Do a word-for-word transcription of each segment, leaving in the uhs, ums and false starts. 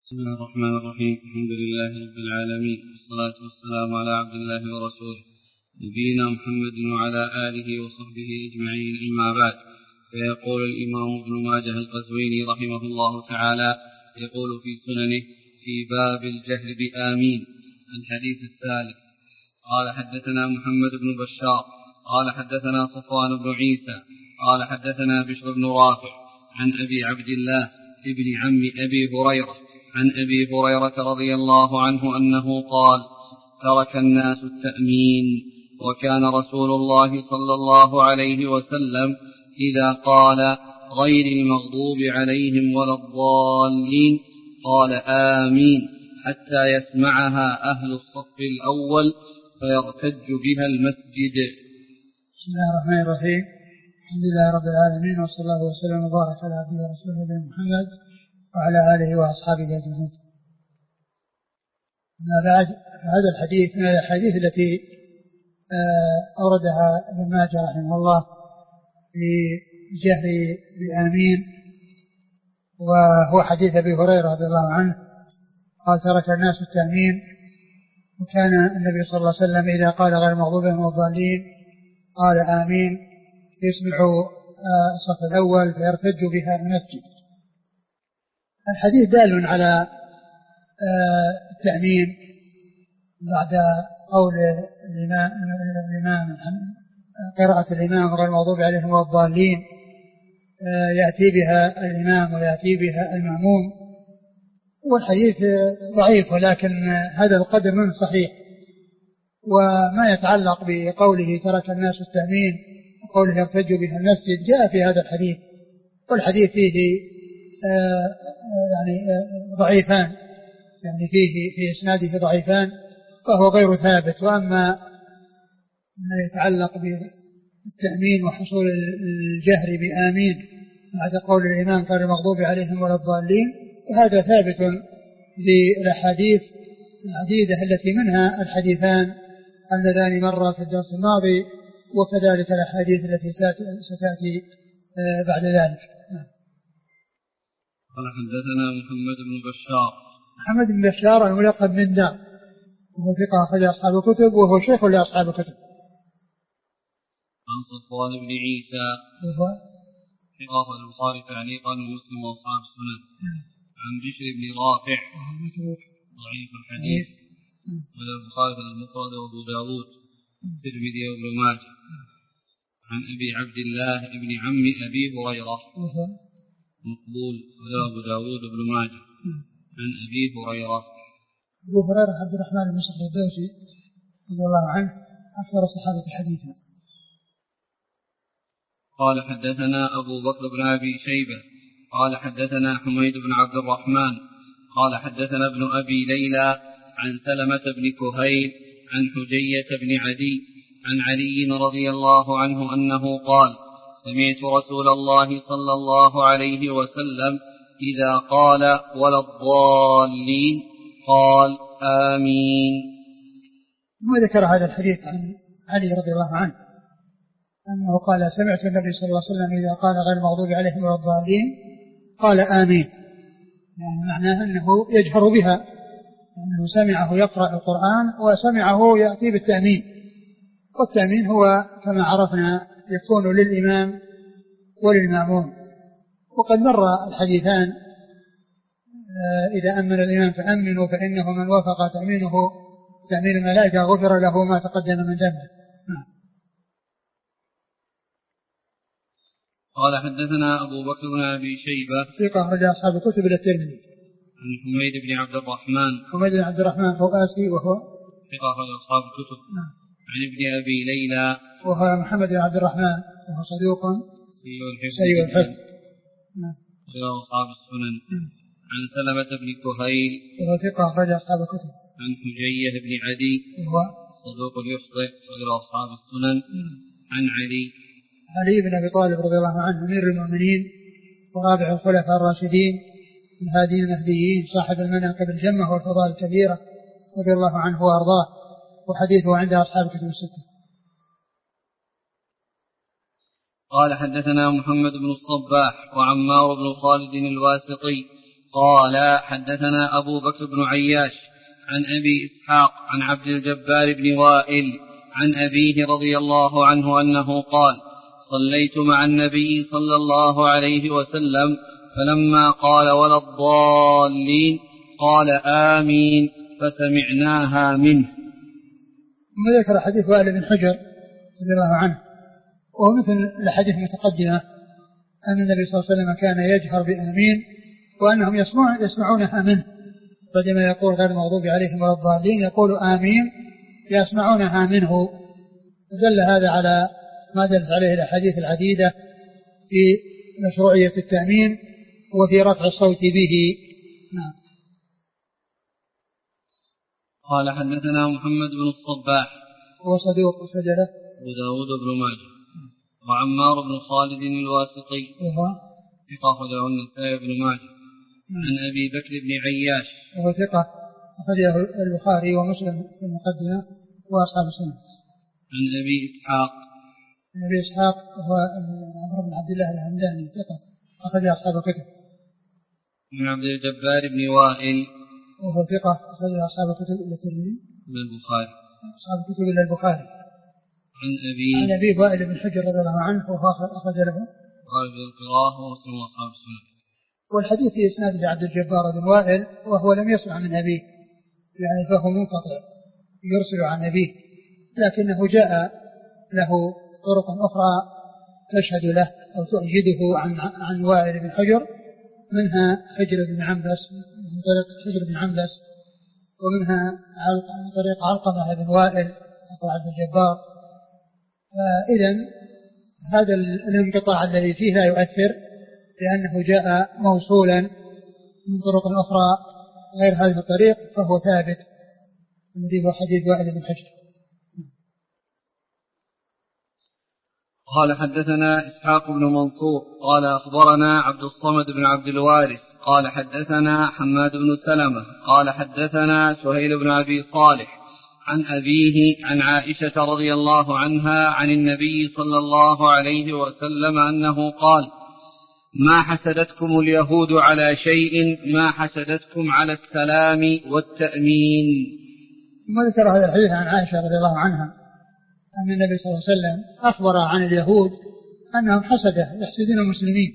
بسم الله الرحمن الرحيم. الحمد لله رب العالمين، والصلاة والسلام على عبد الله ورسوله نبينا محمد وعلى آله وصحبه أجمعين، أما بعد. فيقول الإمام ابن ماجه القزويني رحمه الله تعالى يقول في سننه في باب الجهر بآمين. الحديث الثالث. قال حدثنا محمد بن بشار قال حدثنا صفوان بن عيسى قال حدثنا بشر بن رافع عن أبي عبد الله ابن عم أبي هريرة عن أبي هريرة رضي الله عنه أنه قال: ترك الناس التأمين، وكان رسول الله صلى الله عليه وسلم إذا قال غير المغضوب عليهم ولا الضالين قال آمين حتى يسمعها أهل الصف الأول فيرتج بها المسجد. بسم الله الرحمن الرحيم. الحمد لله رب العالمين، وصلى الله وسلم وبارك على عبده ورسوله محمد وعلى آله وأصحابه أجمعين. أما بعد، هذا الحديث من الأحاديث التي أوردها ابن ماجه رحمه الله في الجهر بآمين، وهو حديث أبي هريرة رضي الله عنه قال: ترك الناس التأمين، وكان النبي صلى الله عليه وسلم إذا قال غير المغضوب عليهم ولا الضالين قال آمين يسمع الصف الأول فيرتج بها المسجد. الحديث دال على التأمين بعد قول الإمام قراءة الإمام غير المغضوب عليهم ولا الضالين، يأتي بها الإمام ويأتي بها المأموم. والحديث ضعيف، ولكن هذا القدر منه صحيح. وما يتعلق بقوله ترك الناس التأمين وقوله يرتج بها المسجد جاء في هذا الحديث، والحديث فيه آه يعني آه ضعيفان، يعني فيه في إسناده ضعيفان، فهو غير ثابت. وأما ما يتعلق بالتأمين وحصول الجهر بآمين بعد قول الإمام غير المغضوب عليهم ولا الضالين، وهذا ثابت بالأحاديث العديدة التي منها الحديثان اللذان مر في الدرس الماضي، وكذلك الأحاديث التي ستأتي بعد ذلك. قال حدثنا محمد بن بشار محمد بن بشار الملقب من دار، وهو ثقة أخرج أصحاب الكتب، وهو شيخ لأصحاب الكتب. عن صفوان بن عيسى وهو ثقة البخاري تعليقا ومسلم وأصحاب السنن. عن بشر بن رافع ضعيف الحديث، وله البخاري المفرد وأبو داود الترمذي وابن ماجه. عن أبي عبد الله ابن عم أبي هريرة مقبول، وله أبو داود وابن ماجه. عن أبي هريرة أبو هريرة عبد الرحمن بن صخر الدوسي رضي الله عنه أكثر الصحابة حديثا. قال حدثنا أبو بكر بن أبي شيبة قال حدثنا حميد بن عبد الرحمن قال حدثنا ابن أبي ليلى عن سلمة بن كهيل عن حجية بن عدي عن علي رضي الله عنه أنه قال: سمعت رسول الله صلى الله عليه وسلم إذا قال ولا الضالين قال آمين. ثم ذكر هذا الحديث عن علي رضي الله عنه أنه قال: سمعت النبي صلى الله عليه وسلم إذا قال غير المغضوب عليهم ولا الضالين قال آمين، يعني معناه أنه يجهر بها، أنه سمعه يقرأ القرآن وسمعه يأتي بالتأمين. والتأمين هو كما عرفنا يكون للإمام وللمأموم. وقد مر الحديثان: إذا أمن الإمام فأمنوا فإنه من وافق تأمينه تأمين الملائكة غفر له ما تقدم من ذنبه. قال حدثنا أبو بكر بن أبي شيبة ثقة أخرج أصحاب الكتب إلى الترمذي. عن حميد بن عبد الرحمن حميد بن عبد الرحمن فوقاسي وهو ثقة أخرج أصحاب الكتب. عن ابن أبي ليلى وهو محمد بن عبد الرحمن وهو صدوق سيء الحفظ وله أصحاب السنن. عن سلمة بن كهيل وهو ثقة أخرج أصحاب الكتب. عن حجية بن عدي وهو صدوق يخطئ وله أصحاب السنن. عن علي علي بن أبي طالب رضي الله عنه أمير المؤمنين ورابع الخلفاء الراشدين الهادين المهديين صاحب المناقب الجمة والفضائل الكثيرة رضي الله عنه وأرضاه، وحديثه عند أصحاب الكتب الستة. قال حدثنا محمد بن الصباح وعمار بن خالد الواسطي قال حدثنا أبو بكر بن عياش عن أبي إسحاق عن عبد الجبار بن وائل عن أبيه رضي الله عنه أنه قال صليت مع النبي صلى الله عليه وسلم فلما قال ولا الضالين قال آمين فسمعناها منه. ثم ذكر حديث وائل بن حجر رضي الله عنه وهو مثل الحديث المتقدمة أن النبي صلى الله عليه وسلم كان يجهر بآمين وأنهم يسمعون يسمعونها منه، فلما يقول غير المغضوب عليهم ولا الضالين يقول آمين يسمعونها منه. دل هذا على ما دلت عليه الأحاديث العديدة في مشروعية التأمين وفي رفع الصوت به. نعم. قال حدثنا محمد بن الصباح هو صدوق سجله أبو داود بن ماجه وعمار بن خالد الواسطي وهو ثقة أخرجه النسائي بن ماجه عن أبي بكر بن عياش وهو ثقة أخرجه البخاري ومسلم في المقدمة وأصحاب السنة. عن أبي إسحاق عن أبي إسحاق وهو عمرو بن عبد الله الهمداني ثقة أخرج أصحاب الكتب. عن عبد الجبار بن وائل وهو ثقة أخرج أصحاب الكتب إلا الترمذي إلا البخاري أصحاب الكتب إلا البخاري. عن أبي عن أبي وائل بن حجر رضي الله عنه وهو أخرج له قال بالقراءة ومسلم وأصحاب السنة. والحديث في إسناده عبد الجبار بن وائل وهو لم يسمع من أبيه يعني فهو منقطع يرسل عن أبيه، لكنه جاء له طرق أخرى تشهد له أو تؤيده عن عن وائل بن حجر، منها حجر بن عنبس من طريق حجر بن عنبس ومنها عن طريق علقمة بن وائل أخو عبد الجبار. إذن هذا الانقطاع الذي فيه لا يؤثر لأنه جاء موصولا من طرق أخرى غير هذه الطريق فهو ثابت الذي هو حديث وائل بن حجر. قال حدثنا إسحاق بن منصور قال أخبرنا عبد الصمد بن عبد الوارث قال حدثنا حماد بن سلمة قال حدثنا سهيل بن أبي صالح عن أبيه عن عائشة رضي الله عنها عن النبي صلى الله عليه وسلم أنه قال ما حسدتكم اليهود على شيء ما حسدتكم على السلام والتأمين. ثم ذكر هذا الحديث عن عائشة رضي الله عنها أن النبي صلى الله عليه وسلم أخبر عن اليهود أنهم حسده يحسدون المسلمين،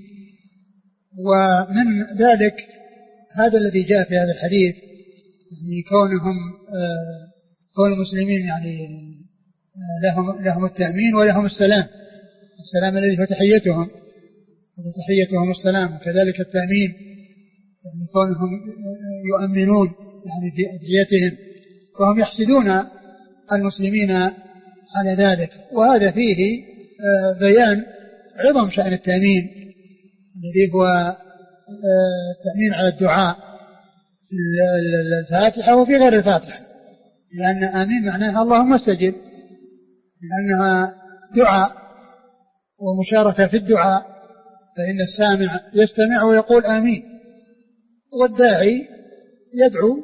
ومن ذلك هذا الذي جاء في هذا الحديث يعني كونهم آه كون المسلمين يعني آه لهم لهم التأمين ولهم السلام، السلام الذي هو تحيتهم وتحيتهم السلام، وكذلك التأمين يعني كونهم يؤمنون يعني في أدعيتهم، وهم يحسدون المسلمين على ذلك. وهذا فيه بيان عظم شأن التأمين الذي هو التأمين على الدعاء في الفاتحة وفي غير الفاتحة، لأن آمين معناها اللهم استجب، لأنها دعاء ومشاركة في الدعاء، فإن السامع يستمع ويقول آمين، والداعي يدعو.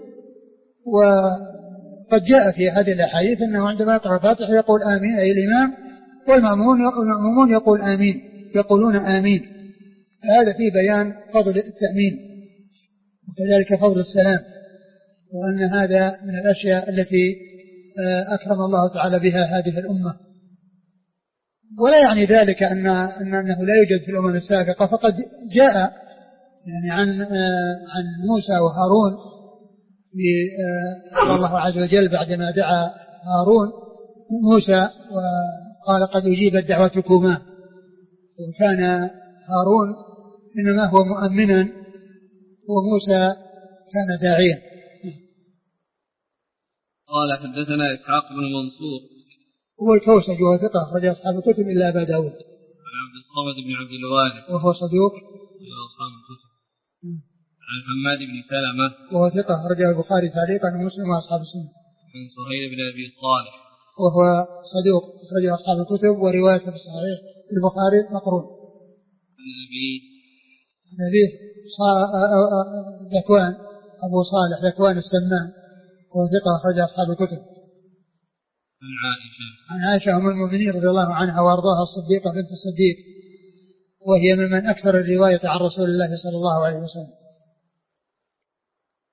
وقد جاء في هذه الأحاديث أنه عندما يقرأ الفاتحة يقول آمين أي الإمام، والمأمومون يقول آمين يقولون آمين. هذا فيه بيان فضل التأمين وكذلك فضل السلام، وأن هذا من الأشياء التي أكرم الله تعالى بها هذه الأمة. ولا يعني ذلك أن أنه لا يوجد في الأمم السابقة، فقد جاء يعني عن عن موسى وهارون الله عز وجل بعدما دعا هارون موسى وقال قد أجيبت دعوتكما، وكان هارون إنما هو مؤمنا وموسى كان داعيا. قال حدثنا إسحاق بن منصور هو الكوسج وهو ثقة أخرج أصحاب الكتب إلا أبا داود. عن عبد الصمد بن عبد الوارث وهو صدوق أصحاب الكتب. عن حماد بن سلمة وهو ثقة أخرجه البخاري تعليقا ومسلم وأصحاب السنة. عن سهيل بن أبي صالح وهو صدوق أخرجه أصحاب الكتب وروايته في الصحيح البخاري مقرون. عن أبي عن أبيه ذكوان أبو صالح ذكوان السمان وهو ثقة أخرجه أصحاب الكتب. عن عائشة عن عائشة أم المؤمنين رضي الله عنها وأرضاها الصديقة بنت الصديق، وهي ممن أكثر الرواية عن رسول الله صلى الله عليه وسلم.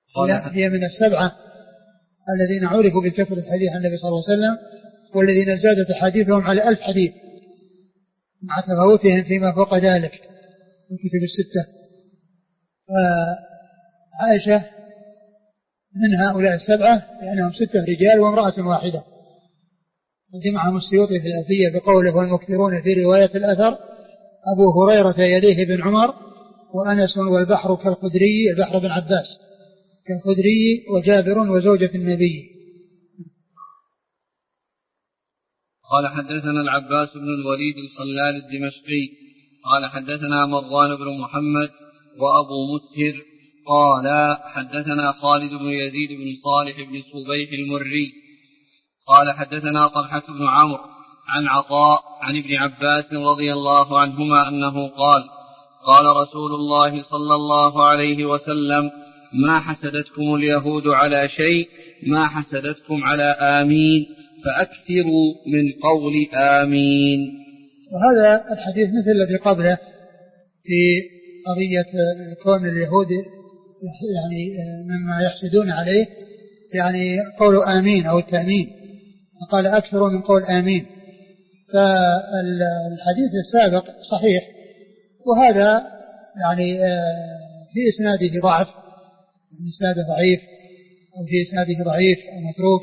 هي من السبعة الذين عرفوا بكثرة الحديث عن النبي صلى الله عليه وسلم، والذين زادت حديثهم على ألف حديث مع تفاوتهم فيما فوق ذلك في الكتب الستة. عائشة من هؤلاء السبعة لأنهم ستة رجال وامرأة واحدة، وجمعهم السيوطي في الألفية بقوله والمكثرون في رواية الأثر أبو هريرة يليه بن عمر وأنس والبحر كالخدري البحر بن عباس كالخدري وجابر وزوجة النبي. قال حدثنا العباس بن الوليد الخلال الدمشقي قال حدثنا مروان بن محمد وأبو مسهر قال حدثنا خالد بن يزيد بن صالح بن صبيح المري قال حدثنا طلحة بن عمرو عن عطاء عن ابن عباس رضي الله عنهما أنه قال قال رسول الله صلى الله عليه وسلم ما حسدتكم اليهود على شيء ما حسدتكم على آمين فأكثروا من قول آمين. وهذا الحديث مثل الذي قبله في قضية كون اليهود يعني مما يحسدون عليه يعني قول آمين أو التأمين، فقال أكثر من قول آمين. فالحديث السابق صحيح، وهذا يعني في إسناده ضعف، إسناده ضعيف أو في إسناده ضعيف أو متروك،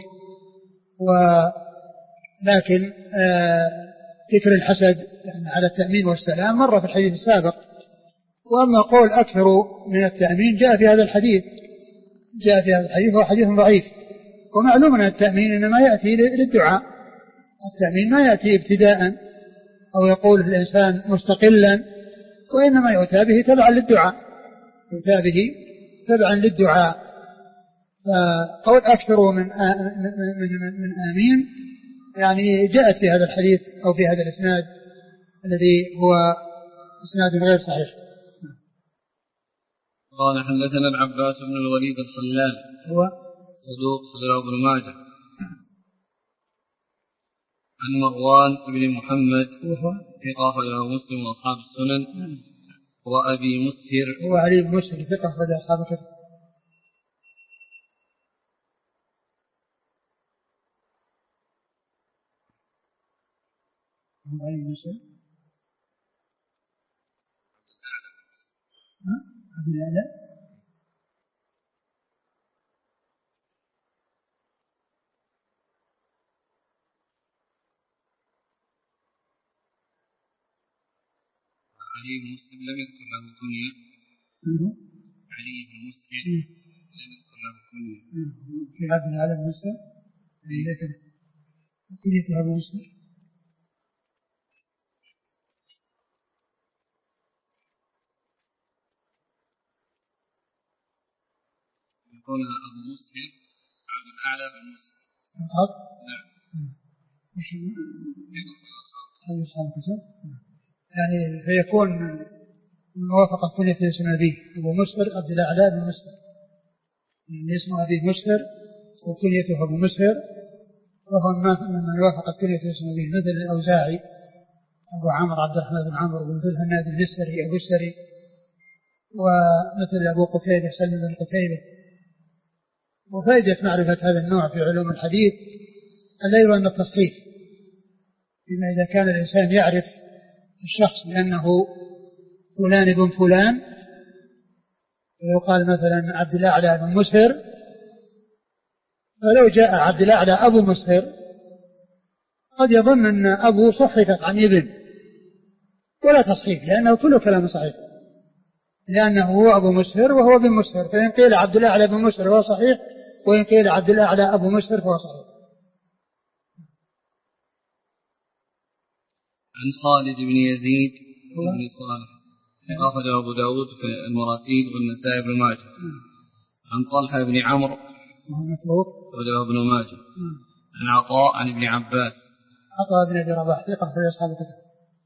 ولكن ذكر الحسد يعني على التأمين والسلام مر في الحديث السابق. وأما قول أكثر من التأمين جاء في هذا الحديث جاء في هذا الحديث هو حديث ضعيف. ومعلوم أن التأمين إنما يأتي للدعاء، التأمين ما يأتي ابتداء أو يقول الإنسان مستقلا، وإنما يؤتى به تبعا للدعاء يؤتى به تبعا للدعاء. فقول أكثر من من من آمين يعني جاءت في هذا الحديث أو في هذا الإسناد الذي هو إسناد غير صحيح. قال حدثنا العباس بن الوليد الخلال هو صدوق صدر ابن ماجه عن مروان بن محمد ثقة أخرجه مسلم وأصحاب السنن وأبي مسهر هو علي بن مسهر ثقة أخرجه أصحاب الكتب. علي بن مسهر عبد الأعلى علي بن مسهر لم يذكر له كنية. علي بن مسهر لم يذكر له كنية. في عبد الأعلى بن مسهر ذكر كنية أبو مسهر. يقول أبو مسهر عبد الأعلى بن مسهر فقط. نعم. مش أصحاب الكتب يعني فيكون موافقة كنية اسم أبيه أبو مسهر عبد الأعلى بن مسهر، يعني اسم أبيه مسهر وكنيته أبو مسهر، وهو من وافقت كنية اسم أبيه مثل الأوزاعي أبو عمرو عبد الرحمن بن عمرو، ومثل هناد السري أبو السري، ومثل أبو قتيبة سلم بن قتيبة. وفائدة معرفة هذا النوع في علوم الحديث أيضا أن التصريف، بما إذا كان الإنسان يعرف الشخص بأنه فلان بن فلان، ويقال مثلا عبد الأعلى بن مسهر، فلو جاء عبد الأعلى أبو مسهر قد يظن أن أبو صحفت عن ابن، ولا تصحيف، لأنه كله كلام صحيح، لأنه هو أبو مسهر وهو بن مسهر، فإن قيل عبد الأعلى بن مسهر فهو صحيح، وإن قيل عبد الأعلى أبو مسهر فهو صحيح. عن خالد بن يزيد بن صالح أخرجه أبو داود في المراسيل والنسائي بن ماجه. عن طلحة بن عمرو أخرجه ابن ماجه. عن عطاء عن ابن عباس عطاء بن أبي رباح ثقة في أصحاب الكتب.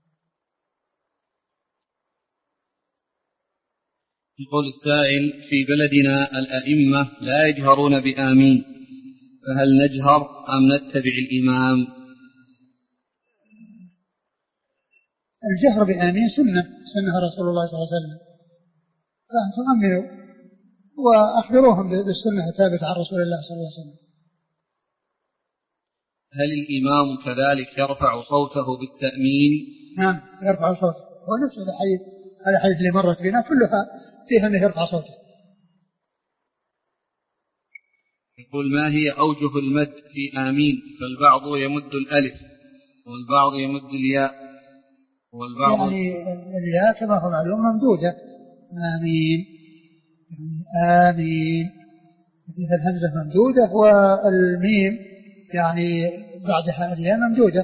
يقول السائل في بلدنا الأئمة لا يجهرون بآمين، فهل نجهر أم نتبع الإمام؟ الجهر بآمين سنة سنها رسول الله صلى الله عليه وسلم، فأن تؤمنوا وأخبروهم بالسنة الثابتة عن رسول الله صلى الله عليه وسلم. هل الإمام كذلك يرفع صوته بالتأمين؟ نعم يرفع صوته، ونفس الحديث الحديث اللي مرت بنا كلها فيها أنه يرفع صوته. يقول ما هي أوجه المد في آمين؟ فالبعض يمد الألف والبعض يمد الياء والبعض يعني الياء كما هو معلوم ممدودة آمين، يعني آمين الهمزة ممدودة، والميم يعني بعدها الياء ممدودة.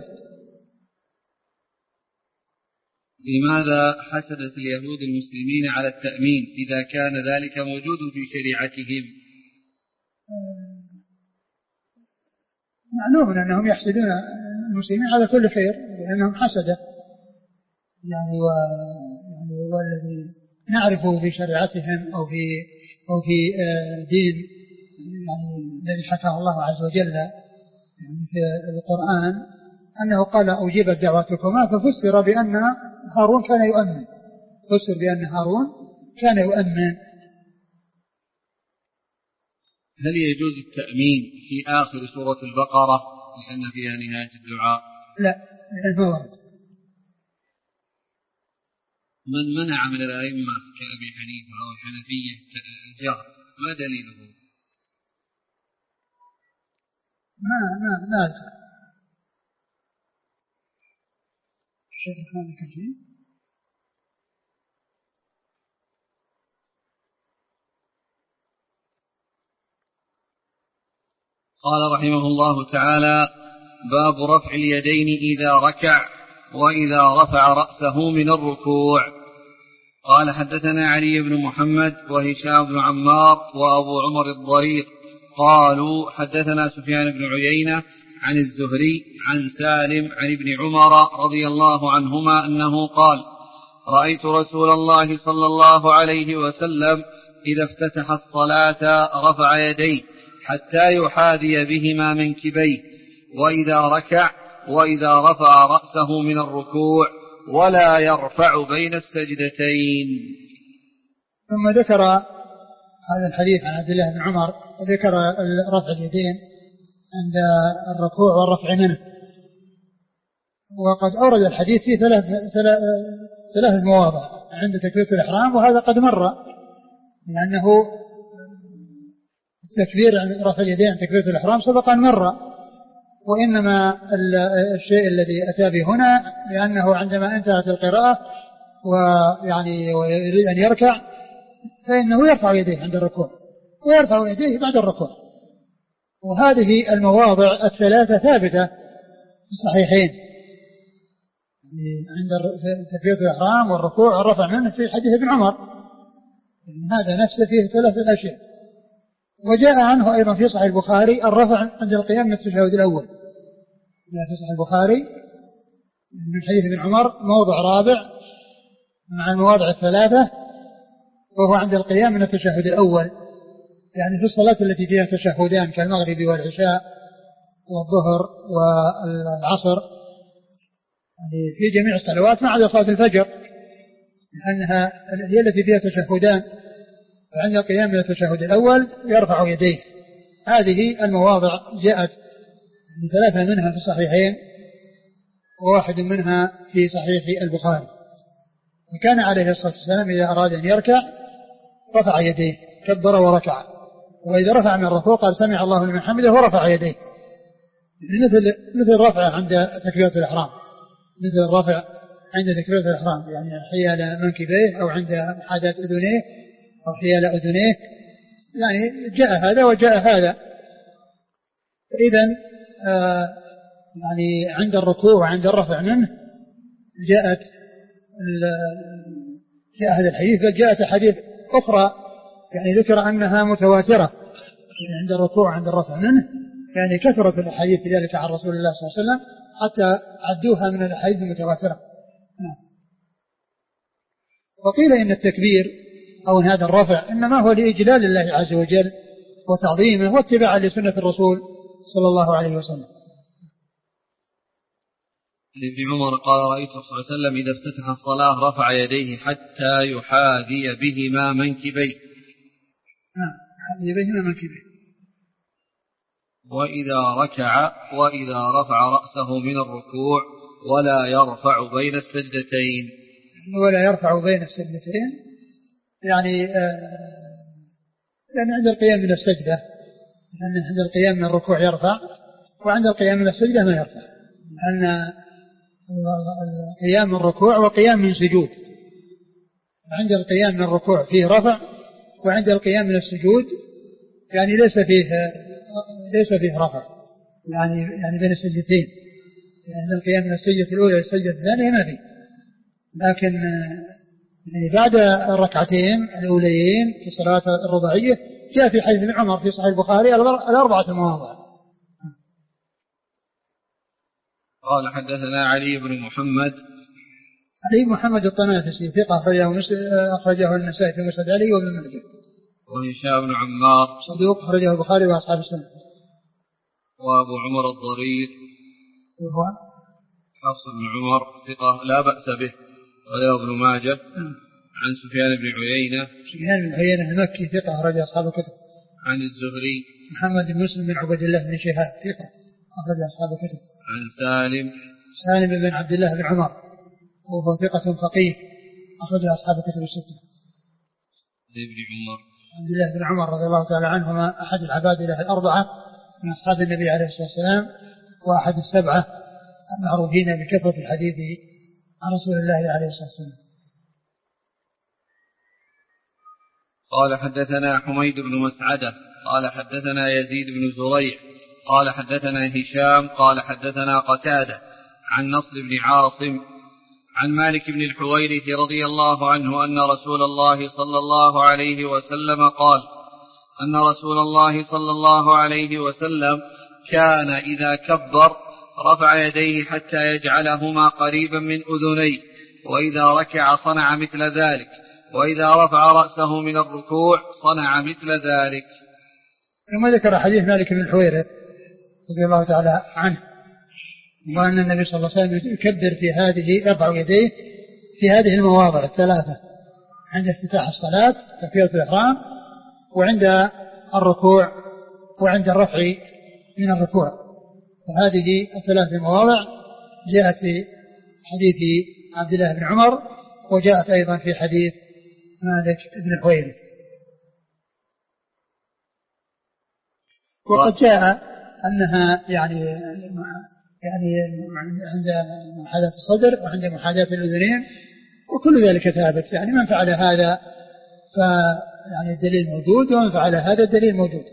لماذا حسدت اليهود المسلمين على التأمين إذا كان ذلك موجود في شريعتهم؟ معلوم أنهم يحسدون المسلمين على كل خير لأنهم حسدة، يعني, و... يعني والذي نعرفه في شريعتهم أو في, أو في دين يعني الذي حكاه الله عز وجل يعني في القرآن أنه قال أجيبت دعوتكما، ففسر بأن هارون كان يؤمن، فسر بأن هارون كان يؤمن. هل يجوز التأمين في آخر سورة البقرة لأن فيها نهاية الدعاء؟ لا ما ورد. من منع من الأئمة كأبي حنيفة أو الحنفية الجهر ما دليله؟ ما ما ما أذكر شيء هذا كثير. قال رحمه الله تعالى باب رفع اليدين إذا ركع وإذا رفع رأسه من الركوع. قال حدثنا علي بن محمد وهشام بن عمار وأبو عمر الضرير قالوا حدثنا سفيان بن عيينة عن الزهري عن سالم عن ابن عمر رضي الله عنهما أنه قال رأيت رسول الله صلى الله عليه وسلم إذا افتتح الصلاة رفع يديه حتى يحاذي بهما منكبيه، وإذا ركع وإذا رفع رأسه من الركوع ولا يرفع بين السجدتين. ثم ذكر هذا الحديث عن عبد الله بن عمر ذكر رفع اليدين عند الركوع والرفع منه، وقد أورد الحديث في ثلاث ثلاث مواضع عند تكبيرة الإحرام، وهذا قد مر لأنه تكبير عن رفع اليدين عند تكبيرة الإحرام سبق أن مر، وإنما الشيء الذي أتى به هنا لأنه عندما انتهت القراءة ويعني ويريد أن يركع فإنه يرفع يديه عند الركوع ويرفع يديه بعد الركوع، وهذه المواضع الثلاثة ثابتة في الصحيحين يعني عند تكبيرة الإحرام والركوع والرفع منه في حديث ابن عمر، يعني هذا نفسه فيه ثلاثة أشياء. وجاء عنه أيضا في صحيح البخاري الرفع عند القيام من التشهد الأول، جاء في صحيح البخاري من حديث ابن عمر موضع رابع مع المواضع الثلاثة وهو عند القيام من التشهد الأول، يعني في الصلاة التي فيها تشهدان كالمغرب والعشاء والظهر والعصر، يعني في جميع الصلوات ما عدا صلاة الفجر لأنها هي التي فيها تشهدان، وعند القيام من التشهد الأول يرفع يديه. هذه المواضع جاءت ثلاثة منها في الصحيحين وواحد منها في صحيح البخاري. وكان عليه الصلاة والسلام إذا أراد أن يركع رفع يديه كبر وركع، وإذا رفع من الركوع قال سمع الله لمن حمده ورفع يديه، مثل مثل الرفع عند تكبيرة الإحرام، مثل الرفع عند تكبيرة الإحرام يعني حيال منكبيه أو عند محاذاة أذنيه أو حيال أذنيه، يعني جاء هذا وجاء هذا. إذن آه يعني عند الركوع وعند الرفع منه جاءت جاء هذا الحديث، بل جاءت حديث أخرى يعني ذكر أنها متواترة يعني عند الركوع وعند الرفع منه، يعني كثرت الحديث في ذلك عن رسول الله صلى الله عليه وسلم حتى عدوها من الحديث المتواترة. وقيل إن التكبير أو إن هذا الرفع إنما هو لإجلال الله عز وجل وتعظيمه واتباعا لسنة الرسول صلى الله عليه وسلم. ابن عمر قال رأيت صلى الله عليه وسلم إذا افتتح الصلاة رفع يديه حتى يحاذي بهما منكبيه. نعم يبين منكبه. وإذا ركع وإذا رفع رأسه من الركوع ولا يرفع بين السجدتين. ولا يرفع بين السجدتين يعني آه لأن عند القيام من السجدة، لأن عند القيام من الركوع يرفع وعند القيام من السجدة ما يرفع، لأن القيام من الركوع وقيام من سجود، عند القيام من الركوع فيه رفع وعند القيام من السجود يعني ليس فيه ليس فيه رفع، يعني يعني بين السجدتين، يعني القيام من السجدة الأولى للسجدة الثانية ما فيه، لكن يعني بعد الركعتين الأوليين في الصلاة الرباعية جاء في حديث ابن عمر في صحيح البخاري الأربعة مواضع. قال حدثنا علي بن محمد. علي بن محمد الطنافسي ثقة أخرجه أخرجه النسائي في مسند علي وابن ماجه. وهشام بن عمار صدوق أخرجه البخاري وأصحاب السنة. وأبو عمر الضرير وهو حفص بن عمر ثقة لا بأس به، وله ابن ماجه. عن سفيان بن عيينة. سفيان بن عيينة المكي ثقة أخرج أصحاب الكتب. عن الزهري محمد بن مسلم بن عبد الله بن شهاب ثقة أخرج أصحاب الكتب. عن سالم سالم بن عبد الله بن عمر وهو ثقة فقيه أخرج أصحاب الكتب الستة. ابن عمر عبد الله بن عمر رضي الله تعالى عنهما أحد العبادلة الأربعة من أصحاب النبي عليه الصلاة والسلام، وأحد السبعة المعروفين بكثرة الحديث عن رسول الله عليه الصلاة والسلام. قال حدثنا حميد بن مسعدة قال حدثنا يزيد بن زريع قال حدثنا هشام قال حدثنا قتادة عن نصر بن عاصم عن مالك بن الحويرث رضي الله عنه أن رسول الله صلى الله عليه وسلم قال أن رسول الله صلى الله عليه وسلم كان إذا كبر رفع يديه حتى يجعلهما قريبا من أذنيه، وإذا ركع صنع مثل ذلك، وإذا رفع رأسه من الركوع صنع مثل ذلك. ثم ذكر حديث مالك بن الحويرث رضي الله تعالى عنه وأن النبي صلى الله عليه وسلم يكبر في هذه يرفع يديه في هذه المواضع الثلاثة: عند افتتاح الصلاة تكبيرة الإحرام، وعند الركوع، وعند الرفع من الركوع. وهذه الثلاث مواضع جاءت في حديث عبد الله بن عمر، وجاءت أيضا في حديث مالك بن الحويرث. وقد جاء أنها يعني يعني عند محاذاة الصدر وعند محاذاة الأذنين، وكل ذلك ثابت. يعني من فعل هذا فيعني الدليل موجود، ومن فعل هذا الدليل موجود.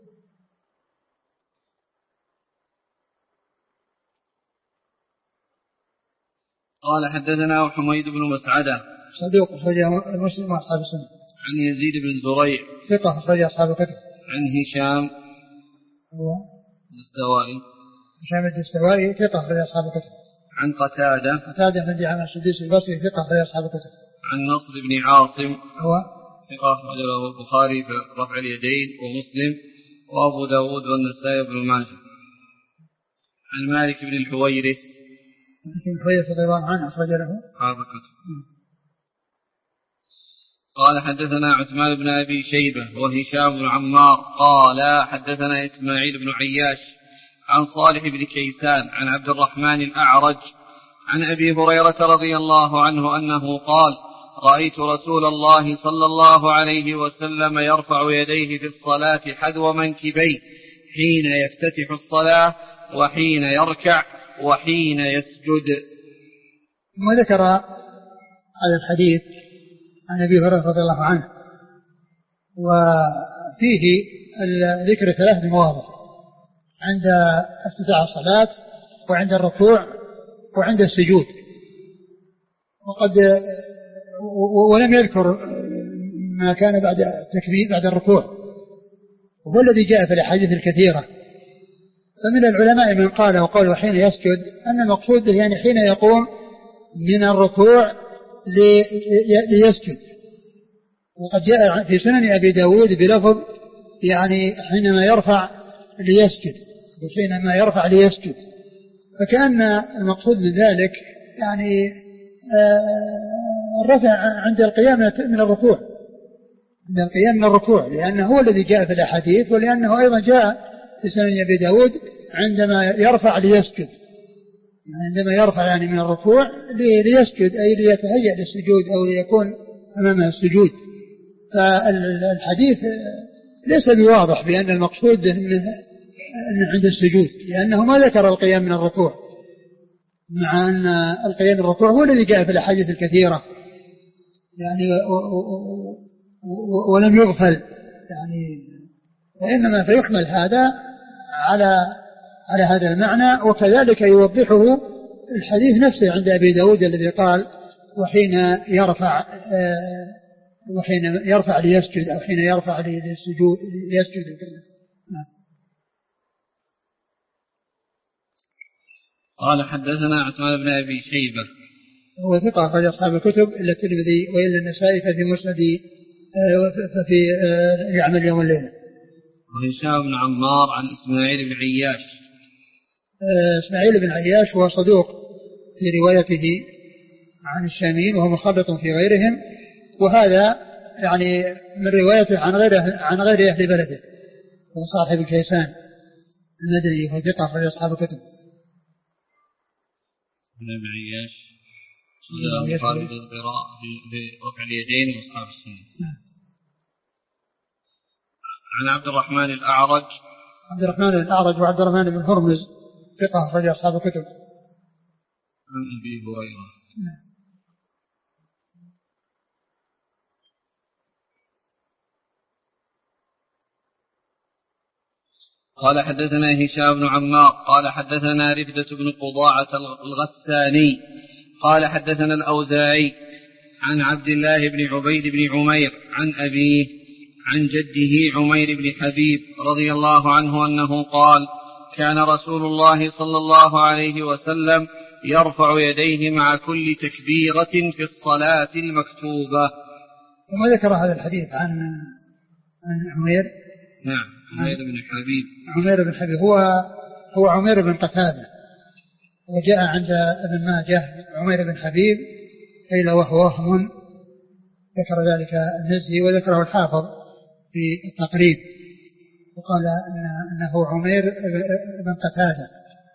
قال حدثنا حميد بن مسعدة صدوق أخرجه مسلم وأصحاب السنة. عن يزيد بن زريع ثقة أخرج أصحاب الكتب. عن هشام هو الدستوائي هشام الدستوائي ثقة أخرج أصحاب الكتب. عن قتادة قتادة بن دعامة السدوسي البصري ثقة أخرج أصحاب الكتب. عن نصر بن عاصم هو ثقة أخرجه البخاري في رفع اليدين ومسلم وأبو داود والنسائي بن ماجه. عن مالك بن الحويرث مالك بن الحويرث رضي الله عنه أخرج له أصحاب الكتب. قال حدثنا عثمان بن أبي شيبة وهشام بن عمار قال حدثنا إسماعيل بن عياش عن صالح بن كيسان عن عبد الرحمن الأعرج عن أبي هريرة رضي الله عنه أنه قال: رأيت رسول الله صلى الله عليه وسلم يرفع يديه في الصلاة حذو منكبيه حين يفتتح الصلاة وحين يركع وحين يسجد. ثم ذكر هذا الحديث عن أبي هريرة رضي الله عنه، وفيه ذكر ثلاث مواضع: عند افتتاح الصلاة، وعند الركوع، وعند السجود. وقد ولم يذكر ما كان بعد التكبير بعد الركوع، وهو الذي جاء في الأحاديث الكثيرة. فمن العلماء من قال وقال وحين يسجد أن المقصود به يعني حين يقوم من الركوع ليسجد. وقد جاء في سنن أبي داود بلفظ يعني حينما يرفع ليسجد، وحينما يرفع ليسجد، فكأن المقصود من ذلك يعني الرفع عند القيام من الركوع، عند القيام من الركوع، لأنه هو الذي جاء في الأحاديث، ولأنه أيضا جاء في سنن أبي داود عندما يرفع ليسجد، يعني عندما يرفع يعني من الركوع ليسجد أي ليتهيأ للسجود أو ليكون أمامه السجود. فالحديث ليس بواضح بأن المقصود عند السجود، لأنه ما ذكر القيام من الركوع، مع أن القيام من الركوع هو الذي جاء في الأحاديث الكثيرة يعني و و و ولم يغفل يعني، وإنما فيحمل هذا على على هذا المعنى. وكذلك يوضحه الحديث نفسه عند أبي داود الذي قال وحين يرفع وحين يرفع ليسجد أو حين يرفع للسجود ليسجد. قال حدثنا عثمان بن أبي شيبة هو ثقة أخرج أصحاب الكتب إلا الترمذي وإلا النسائي ففي مسند ففي يعمل يوم الليلة. وهشام بن عمار عن إسماعيل بن عياش. إسماعيل بن عياش هو صدوق في روايته عن الشاميين وهو مخلط في غيرهم، وهذا يعني من روايته عن غير عن غير أهل بلده، وصاحب كيسان المدني وهو ثقة أخرج أصحاب الكتب. ابن عياش صدر البخاري بالقراءة برفع اليدين وأصحاب السنة. عن عبد الرحمن الأعرج عبد الرحمن الأعرج وعبد الرحمن بن هرمز ثقة أخرج أصحاب الكتب. عن أبي هريرة. قال حدثنا هشام بن عمار قال حدثنا رفدة بن قضاعة الغساني قال حدثنا الأوزاعي عن عبد الله بن عبيد بن عمير عن أبيه عن جده عمير بن حبيب رضي الله عنه أنه قال كان رسول الله صلى الله عليه وسلم يرفع يديه مع كل تكبيرة في الصلاة المكتوبة. ثم ذكر هذا الحديث عن عن عمير. نعم عمير بن حبيب. عمير بن حبيب هو هو عمير بن قتادة، وجاء عند ابن ماجه عمير بن حبيب قيل وهو وهم، ذكر ذلك النزي وذكره الحافظ في التقريب وقال انه عمير بن قتادة،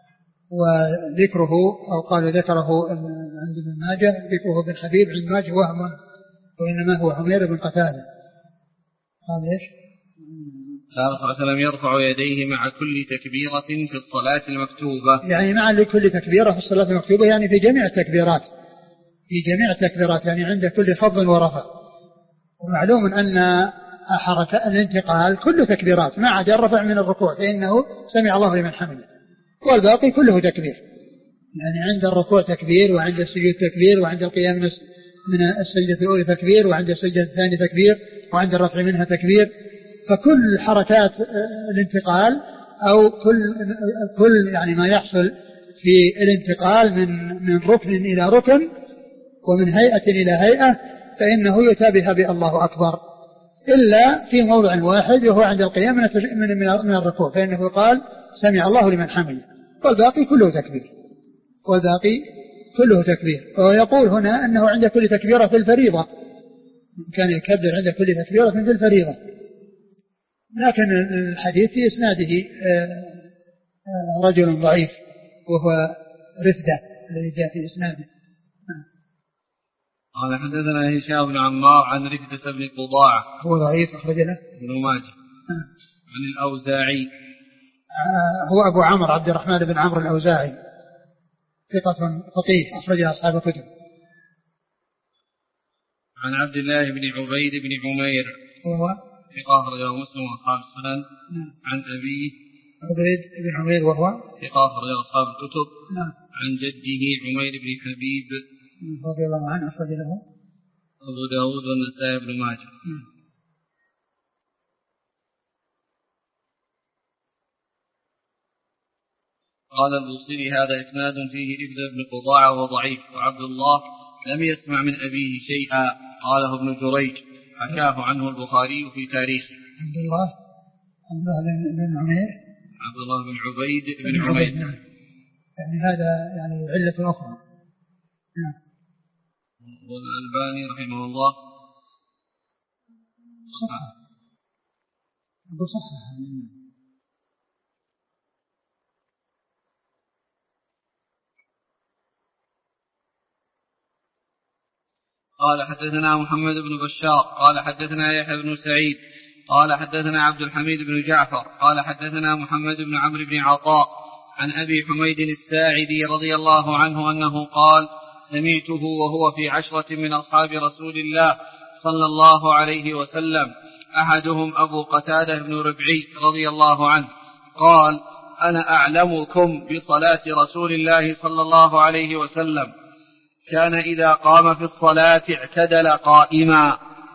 وذكره او قال ذكره عند ابن ماجه ذكره بن حبيب عند ماجه وهم، وانما هو عمير بن قتادة. قال ايش؟ قال صلى الله عليه وسلم يرفع يديه مع كل تكبيرة في الصلاة المكتوبة، يعني مع لكل تكبيرة في الصلاة المكتوبة، يعني في جميع التكبيرات في جميع التكبيرات يعني عند كل خفض ورفع. ومعلوم أن حركة الانتقال كل تكبيرات ما عدا الرفع من الركوع فإنه سمع الله لمن حمده، والباقي كله تكبير، يعني عند الركوع تكبير، وعند السجود تكبير، وعند القيام من السجدة الأولى تكبير، وعند السجدة الثانية تكبير، وعند الرفع منها تكبير. فكل حركات الانتقال أو كل كل يعني ما يحصل في الانتقال من من ركن إلى ركن ومن هيئة إلى هيئة فإنه يتابه بالله أكبر، إلا في موضع واحد وهو عند القيام من من من الركوع، فإنه قال سمع الله لمن حمده، والباقي كله تكبير والباقي كله تكبير. وهو يقول هنا أنه عند كل تكبيرة في الفريضة، كان يكبر عند كل تكبيرة في الفريضة، لكن الحديث في إسناده رجل ضعيف وهو رفدة الذي جاء في إسناده. قال حدثنا هشام بن عمار عن رفدة بن قضاعة هو ضعيف أخرج له ابن ماجه. عن الأوزاعي هو أبو عمرو عبد الرحمن بن عمرو الأوزاعي ثقة فقيه أخرج أصحاب الكتب. عن عبد الله بن عبيد بن عمير وهو ثقة أخرجه مسلم وأصحاب السنن. عن أبيه عبيد بن عمير وهو ثقة أخرجه أصحاب الكتب. نعم. عن جده عمير بن حبيب رضي الله عنه أخرج له أبو داود والنسائي بن ماجه. قال البوصيري هذا إسناد فيه رفدة بن قضاعة وهو ضعيف، وعبد الله لم يسمع من أبيه شيئا، قاله ابن جريج حكاه عنه البخاري في تاريخه. عبد الله عبد الله بن عمير عبد الله بن عبيد بن عمير، يعني هذا يعني علة أخرى. نعم. والألباني رحمه الله صحة أبو صحة. قال حدثنا محمد بن بشار قال حدثنا يحيى بن سعيد قال حدثنا عبد الحميد بن جعفر قال حدثنا محمد بن عمرو بن عطاء عن أبي حميد الساعدي رضي الله عنه أنه قال سمعته وهو في عشرة من أصحاب رسول الله صلى الله عليه وسلم أحدهم أبو قتادة بن ربعي رضي الله عنه قال أنا أعلمكم بصلاة رسول الله صلى الله عليه وسلم كان إذا قام في الصلاة اعتدل قائما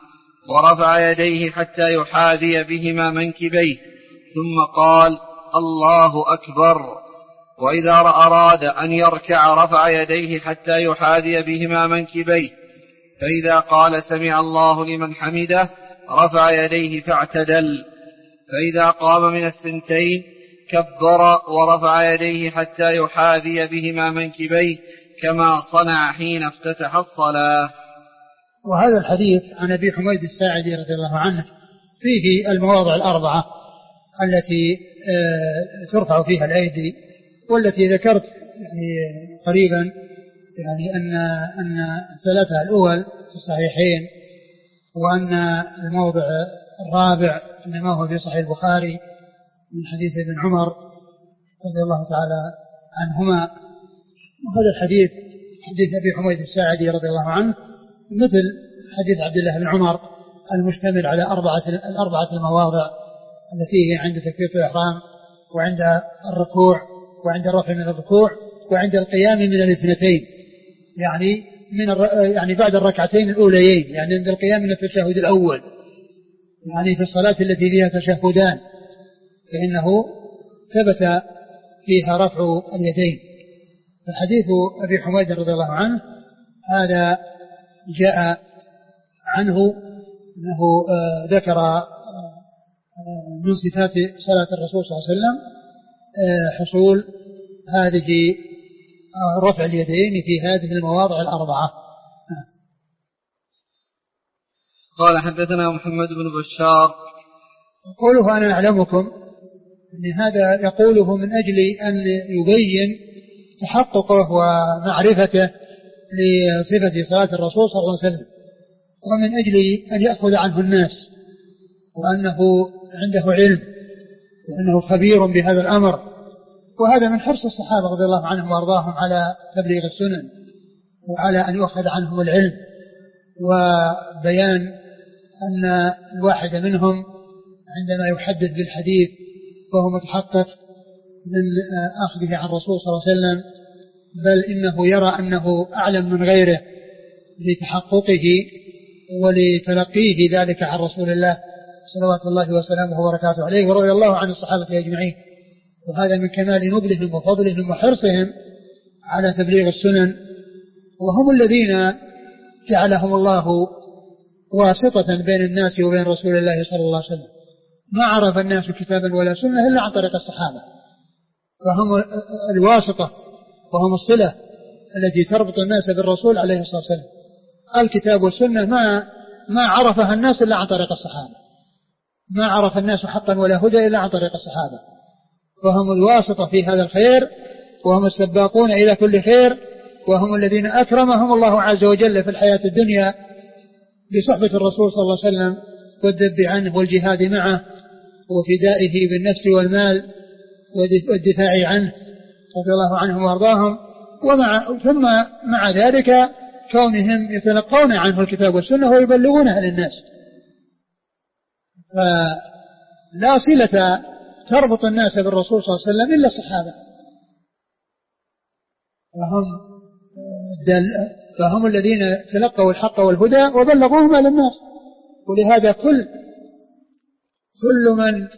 ورفع يديه حتى يحاذي بهما منكبيه ثم قال الله أكبر، وإذا أراد أن يركع رفع يديه حتى يحاذي بهما منكبيه، فإذا قال سمع الله لمن حمده رفع يديه فاعتدل، فإذا قام من الثنتين كبر ورفع يديه حتى يحاذي بهما منكبيه كما صنع حين افتتح الصلاة. وهذا الحديث عن أبي حميد الساعدي رضي الله عنه فيه المواضع الأربعة التي ترفع فيها الأيدي، والتي ذكرت يعني قريبا يعني أن أن الثلاثة الأول في الصحيحين، وأن الموضع الرابع إنما هو في صحيح البخاري من حديث ابن عمر رضي الله تعالى عنهما. وهذا الحديث حديث أبي حميد الساعدي رضي الله عنه مثل حديث عبد الله بن عمر المشتمل على أربعة الأربعة المواضع التي هي عند تكبيرة الإحرام وعند الركوع وعند الرفع من الركوع وعند القيام من الاثنتين، يعني من يعني بعد الركعتين الأوليين، يعني عند القيام من التشهد الأول، يعني في الصلاة التي فيها تشهدان فإنه ثبت فيها رفع اليدين. فحديث أبي حميد رضي الله عنه هذا جاء عنه أنه ذكر من صفات صلاة الرسول صلى الله عليه وسلم حصول هذه رفع اليدين في هذه المواضع الأربعة. قال حدثنا محمد بن بشار قوله أنا أعلمكم أن هذا يقوله من أجل أن يبين تحققه ومعرفته لصفة صلاة الرسول صلى الله عليه وسلم، ومن أجل أن يأخذ عنه الناس وأنه عنده علم وأنه خبير بهذا الأمر. وهذا من حرص الصحابة رضي الله عنهم وأرضاهم على تبليغ السنن وعلى أن يؤخذ عنهم العلم، وبيان أن الواحد منهم عندما يحدث بالحديث فهو متحقق من أخذه عن الرسول صلى الله عليه وسلم، بل إنه يرى أنه أعلم من غيره لتحققه ولتلقيه ذلك عن رسول الله صلوات الله وسلامه وبركاته عليه، ورضي الله عن الصحابة أجمعين. وهذا من كمال نبلهم وفضلهم وحرصهم على تبليغ السنن، وهم الذين جعلهم الله واسطة بين الناس وبين رسول الله صلى الله عليه وسلم. ما عرف الناس كتابا ولا سنة إلا عن طريق الصحابة، وهم الواسطة وهم الصلة التي تربط الناس بالرسول عليه الصلاة والسلام. الكتاب والسنة ما ما عرفها الناس إلا عن طريق الصحابة، ما عرف الناس حقا ولا هدى إلا عن طريق الصحابة، وهم الواسطة في هذا الخير، وهم السباقون إلى كل خير، وهم الذين أكرمهم الله عز وجل في الحياة الدنيا بصحبة الرسول صلى الله عليه وسلم والذب عنه والجهاد معه وفدائه بالنفس والمال والدفاع عنه رضي الله عنهم وارضاهم. ومع ثم مع ذلك كونهم يتلقون عنه الكتاب والسنة ويبلغونها للناس، فلا صلة تربط الناس بالرسول صلى الله عليه وسلم إلا الصحابة، فهم, فهم الذين تلقوا الحق والهدى وبلغوهما للناس. ولهذا كل كل من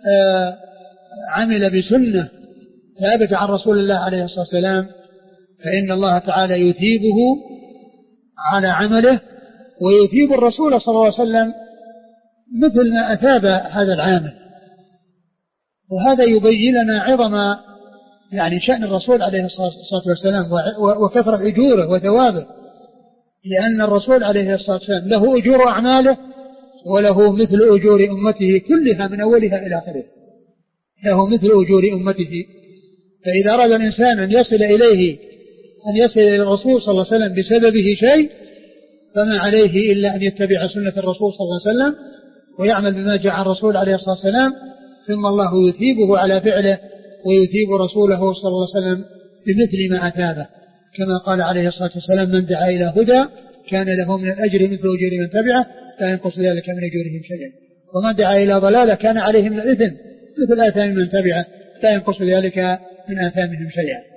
عمل بسنة ثابت عن رسول الله عليه الصلاة والسلام فإن الله تعالى يثيبه على عمله، ويثيب الرسول صلى الله عليه وسلم مثل ما أثاب هذا العامل. وهذا يبين لنا عظم يعني شأن الرسول عليه الصلاة والسلام وكثرة أجوره وثوابه، لأن الرسول عليه الصلاة والسلام له أجور أعماله وله مثل أجور أمته كلها من أولها إلى آخره، له مثل أجور أمته. فإذا أراد الإنسان أن يصل إليه أن يصل إلى الرسول صلى الله عليه وسلم بسببه شيء فما عليه إلا أن يتبع سنة الرسول صلى الله عليه وسلم ويعمل بما جاء عن الرسول عليه الصلاة والسلام، ثم الله يثيبه على فعله ويثيب رسوله صلى الله عليه وسلم بمثل ما أتابه، كما قال عليه الصلاة والسلام: من دعا إلى هدى كان له من الأجر مثل أجور من تبعه لا ينقص ذلك من أجورهم شيئا، ومن دعا إلى ضلالة كان عليه من الإثم مثل آثام من تبعه لا ينقص ذلك من آثامهم شيئا.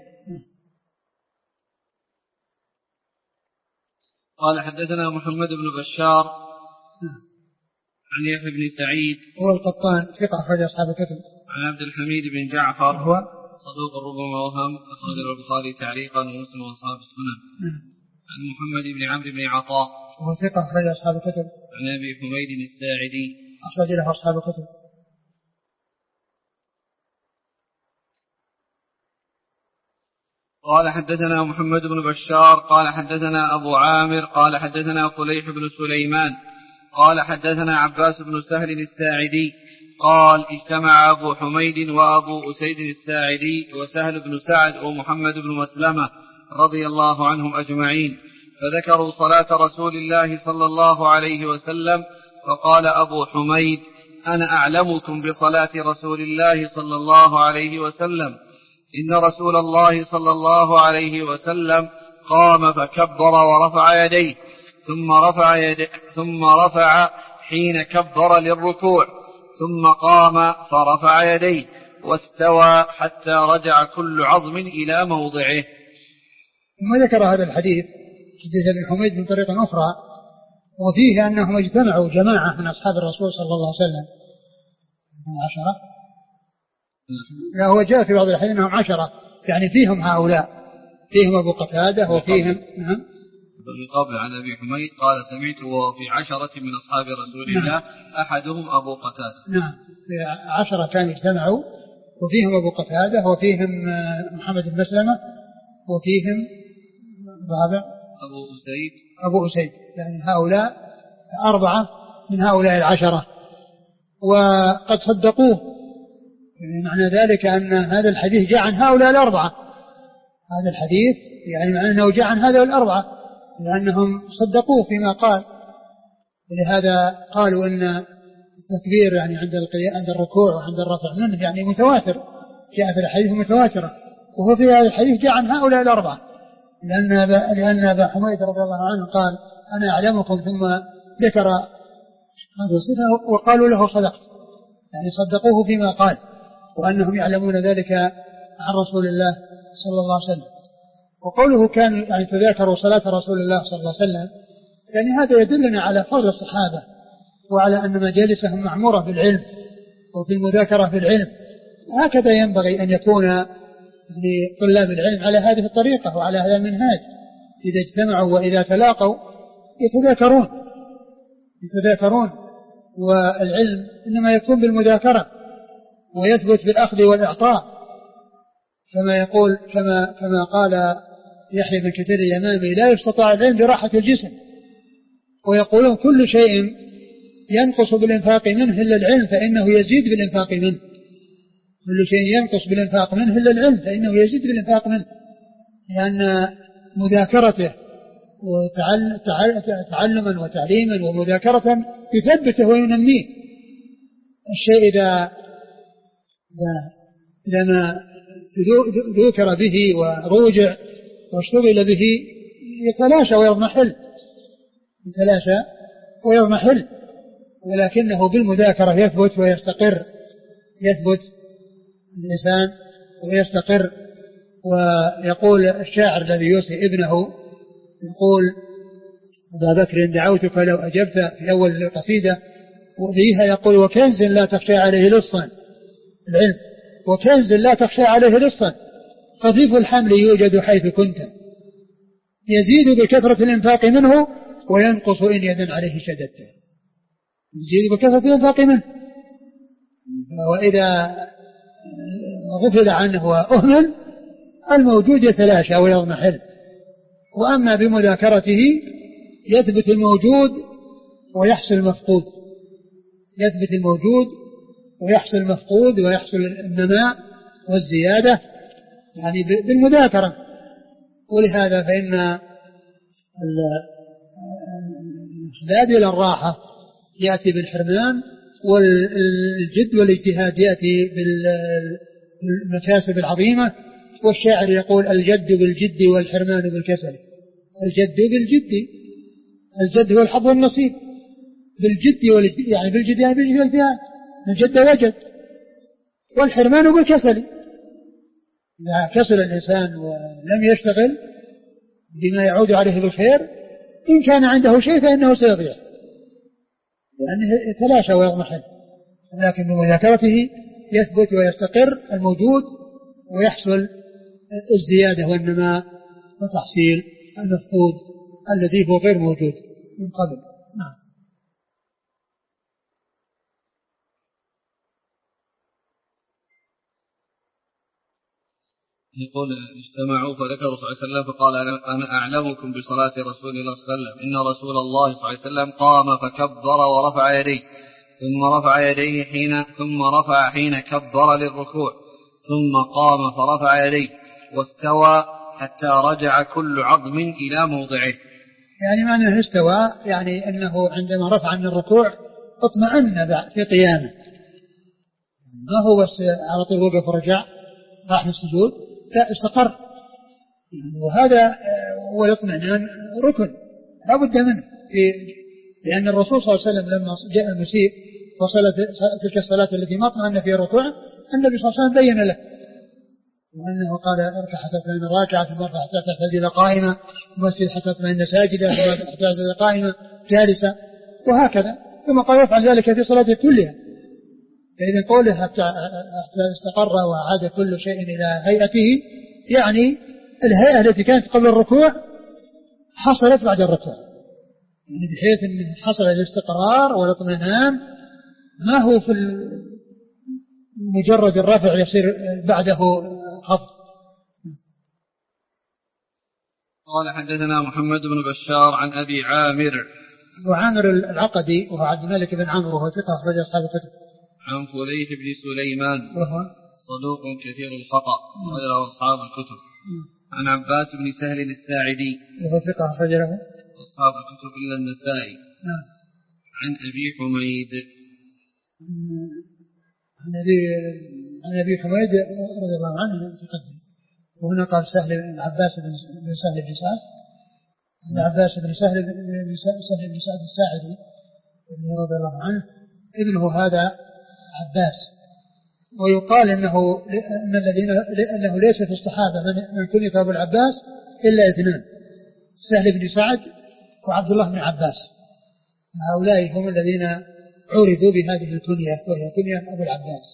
قال حدثنا محمد بن بشار عن يحيى بن سعيد هو القطان ثقة أخرج أصحاب الكتب. عن عبد الحميد بن جعفر هو صدوق ربما وهم أخرج البخاري تعليقا ومسلم وأصحاب السنن. عن محمد بن عمرو بن عطاء وهو ثقة أخرج أصحاب الكتب. عن أبي حميد الساعدي أخرج له أصحاب الكتب. قال حدثنا محمد بن بشار قال حدثنا أبو عامر قال حدثنا فليح بن سليمان قال حدثنا عباس بن سهل الساعدي قال اجتمع أبو حميد وأبو أسيد الساعدي وسهل بن سعد ومحمد بن مسلمة رضي الله عنهم أجمعين فذكروا صلاة رسول الله صلى الله عليه وسلم، فقال أبو حميد: أنا أعلمكم بصلاة رسول الله صلى الله عليه وسلم، إن رسول الله صلى الله عليه وسلم قام فكبر ورفع يديه ثم رفع يديه ثم رفع حين كبر للركوع ثم قام فرفع يديه واستوى حتى رجع كل عظم إلى موضعه. ثم ذكر هذا الحديث حديث ابن حميد من طريق أخرى وفيه أنهم اجتمعوا جماعة من أصحاب الرسول صلى الله عليه وسلم من عشرة لا هو جاء في بعض الحديث أنهم عشرة، يعني فيهم هؤلاء، فيهم أبو قتادة وفيهم نعم بالقبل عن أبي حميد قال سمعت وفي عشرة من أصحاب رسول الله نعم. أحدهم أبو قتادة. نعم في عشرة كانوا اجتمعوا وفيهم أبو قتادة وفيهم محمد بن مسلمة وفيهم رابع أبو أسيد أبو أسيد يعني هؤلاء أربعة من هؤلاء العشرة وقد صدقوه، يعني معنى ذلك أن هذا الحديث جاء عن هؤلاء الأربعة، هذا الحديث يعني معنى أنه جاء عن هؤلاء الأربعة لأنهم صدقوه فيما قال، ولهذا قالوا أن التكبير يعني عند عند الركوع وعند الرفع منه يعني متواتر، جاء في الحديث متواترة، وهو في هذا الحديث جاء عن هؤلاء الأربعة لأن لأن أبا حميد رضي الله عنه قال: أنا أعلمكم، ثم ذكر هذه الصفة وقالوا له صدقت، يعني صدقوه فيما قال وأنهم يعلمون ذلك عن رسول الله صلى الله عليه وسلم. وقوله كان يعني تذاكروا صلاة رسول الله صلى الله عليه وسلم، يعني هذا يدلنا على فضل الصحابة وعلى أن مجالسهم معمورة بالعلم وفي المذاكرة في العلم. هكذا ينبغي أن يكون يعني طلاب العلم على هذه الطريقة وعلى هذا المنهاج، إذا اجتمعوا وإذا تلاقوا يتذاكرون يتذاكرون والعلم إنما يكون بالمذاكرة ويثبت بالأخذ والإعطاء، كما يقول كما كما قال يحيى بن كثير اليمامي: لا يستطاع العلم براحة الجسم، ويقولون كل شيء ينقص بالإنفاق منه إلا العلم فإنه يزيد بالإنفاق منه، كل شيء ينقص بالإنفاق منه إلا العلم فإنه يزيد بالإنفاق منه، لأن مذاكرته وتعلما وتعليما ومذاكرة يثبته وينميه. الشيء إذا إذا ما ذكر به وروجع واشتغل به يتلاشى ويضمحل يتلاشى ويضمحل ولكنه بالمذاكرة يثبت ويستقر، يثبت الإنسان ويستقر. ويقول الشاعر الذي يوصي ابنه يقول: أبا بكر دعوتك لو أجبت، في أول القصيدة، وفيها يقول: وكنز لا تخشى عليه لصا، العلم، وكنز لا تخشى عليه لصا، خفيف الحمل يوجد حيث كنت، يزيد بكثرة الإنفاق منه وينقص إن يدا عليه شددت، يزيد بكثرة الإنفاق منه، وإذا غفل عنه وأهمل الموجود يتلاشى ويضمحل، وأما بمذاكرته يثبت الموجود ويحصل المفقود، يثبت الموجود ويحصل المفقود ويحصل النماء والزيادة يعني بالمذاكرة. ولهذا فإن الإخلاد إلى الراحة يأتي بالحرمان، والجد والاجتهاد يأتي بالمكاسب العظيمة. والشاعر يقول الجد بالجد والحرمان بالكسل. الجد بالجد، الجد هو الحظ والنصيب، بالجد والاجتهاد يعني بالجد يعني بالاجتهاد من جد وجد، والحرمان بالكسل. إذا كسل الإنسان ولم يشتغل بما يعود عليه بالخير إن كان عنده شيء فإنه سيضيع لأنه يعني يتلاشى ويضمحل، لكن بمذاكرته يثبت ويستقر الموجود ويحصل الزيادة والنماء وتحصيل المفقود الذي هو غير موجود من قبل. نعم. يقول اجتمعوا فذكروا صلى الله عليه وسلم فقال أنا أعلمكم بصلاة رسول الله صلى الله عليه وسلم إن رسول الله صلى الله عليه وسلم قام فكبر ورفع يديه ثم رفع يديه حين ثم رفع حين كبر للركوع ثم قام فرفع يديه واستوى حتى رجع كل عظم إلى موضعه. يعني معنى استوى يعني أنه عندما رفع من الركوع اطمأن في قيامه، ما هو بس على طول وقف ورجع راح للسجود، لا استقر. وهذا والاطمئنان ركن لا بد منه، لأن الرسول صلى الله عليه وسلم لما جاء المسيء وصلى تلك الصلاة التي ما اطمأن فيها الركوع النبي صلى الله عليه وسلم بين له وأنه قال اركع حتى تطمئن راكعة ثم اركع حتى تعتدل قائمة ثم اسجد حتى تطمئن ساجدة ثم حتى تعتدل قائمة جالسة وهكذا، ثم قال يفعل ذلك في صلاته كلها. فإذا قوله حتى استقر وعاد كل شيء إلى هيئته يعني الهيئة التي كانت قبل الركوع حصلت بعد الركوع، يعني بحيث أن حصل الاستقرار والاطمئنان ما هو في مجرد الرفع يصير بعده خفض. قال حدثنا محمد بن بشار عن أبي عامر وعامر العقدي وهو عبد الملك بن عمرو وهو ثقة أخرج أصحاب الكتب. عن فليح بن سليمان وهو صدوق كثير الخطأ أخرجه أصحاب الكتب. عن عباس بن سهل الساعدي وهو ثقة أخرج له أصحاب الكتب إلا النسائي. نعم. عن أبي حميد عن أبي عن أبي حميد رضي الله عنه تقدم، وهنا قال سهل عباس بن سهل بن سعد عن عباس بن سهل بن سهل بن سعد الساعدي رضي الله عنه ابنه هذا عباس. ويقال انه ان الذين انه ليس في الصحابه من كنية ابو العباس الا اثنان، سهل بن سعد وعبد الله بن عباس، هؤلاء هم الذين عرفوا بهذه الكنية وهي كنية ابو العباس.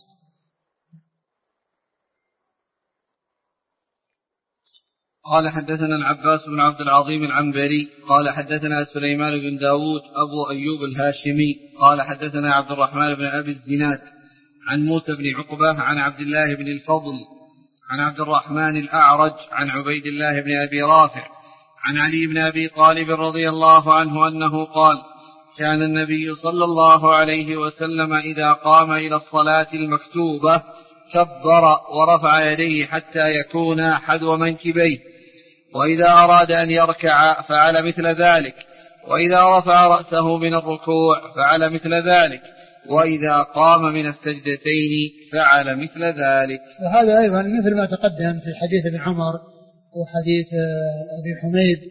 قال حدثنا العباس بن عبد العظيم العنبري قال حدثنا سليمان بن داود أبو أيوب الهاشمي قال حدثنا عبد الرحمن بن أبي الزناد عن موسى بن عقبة عن عبد الله بن الفضل عن عبد الرحمن الأعرج عن عبيد الله بن أبي رافع عن علي بن أبي طالب رضي الله عنه أنه قال كان النبي صلى الله عليه وسلم إذا قام إلى الصلاة المكتوبة كبر ورفع يديه حتى يكون حذو منكبيه، وإذا أراد أن يركع فعل مثل ذلك، وإذا رفع رأسه من الركوع فعل مثل ذلك، وإذا قام من السجدتين فعل مثل ذلك. وهذا أيضا مثل ما تقدم في حديث ابن عمر وحديث أبي حميد،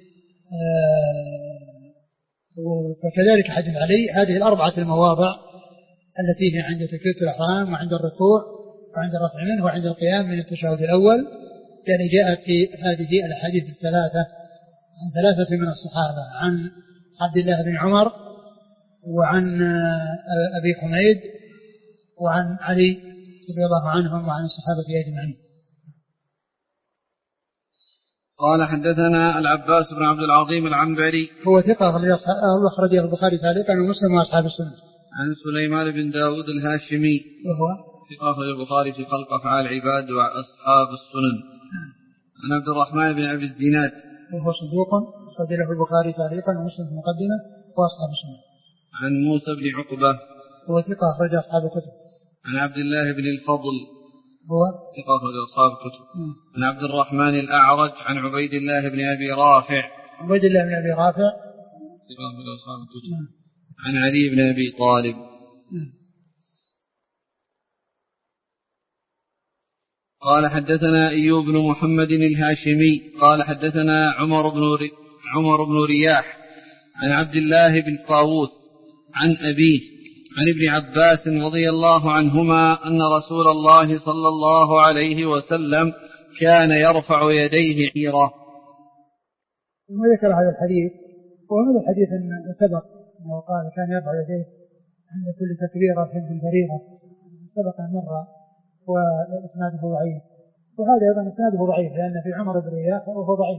وكذلك حديث علي. هذه الأربعة المواضع التي هي عند تكبيرة الإحرام وعند الركوع وعند الرفع منه وعند القيام من التشهد الأول، يعني جاءت في هذه الأحاديث الثلاثة عن ثلاثة من الصحابة، عن عبد الله بن عمر وعن أبي حميد وعن علي رضي الله عنهم وعن الصحابة أجمعين. قال حدثنا العباس بن عبد العظيم العنبري هو ثقة أخرجه البخاري تعليقا ومسلم وأصحاب السنة. عن سليمان بن داود الهاشمي وهو ثقة أخرج البخاري في خلق أفعال العباد وأصحاب السنن. عن عبد الرحمن بن أبي الزناد وهو صدوق أخرج له البخاري تعليقا ومسلم في المقدمة وأصحاب السنة. عن موسى بن عقبة هو ثقة أخرج أصحاب الكتب. عن عبد الله بن الفضل هو ثقة أخرج أصحاب الكتب. عن عبد الرحمن الأعرج عن عبيد الله بن أبي رافع عبيد الله بن أبي رافع ثقة أخرج أصحاب الكتب. عن علي بن أبي طالب. قال حدثنا أيوب بن محمد الهاشمي قال حدثنا عمر بن ري... عمر بن رياح عن عبد الله بن طاووس عن أبيه عن ابن عباس رضي الله عنهما أن رسول الله صلى الله عليه وسلم كان يرفع يديه حيرة. ثم ذكر هذا الحديث، وهذا الحديث أن سبق أنه قال كان يرفع يديه عند كل تكبيرة في الفريضة، سبق مرة وإسناده ضعيف، وهذا أيضا إسناده ضعيف لأن في عمر بن رياح وهو ضعيف.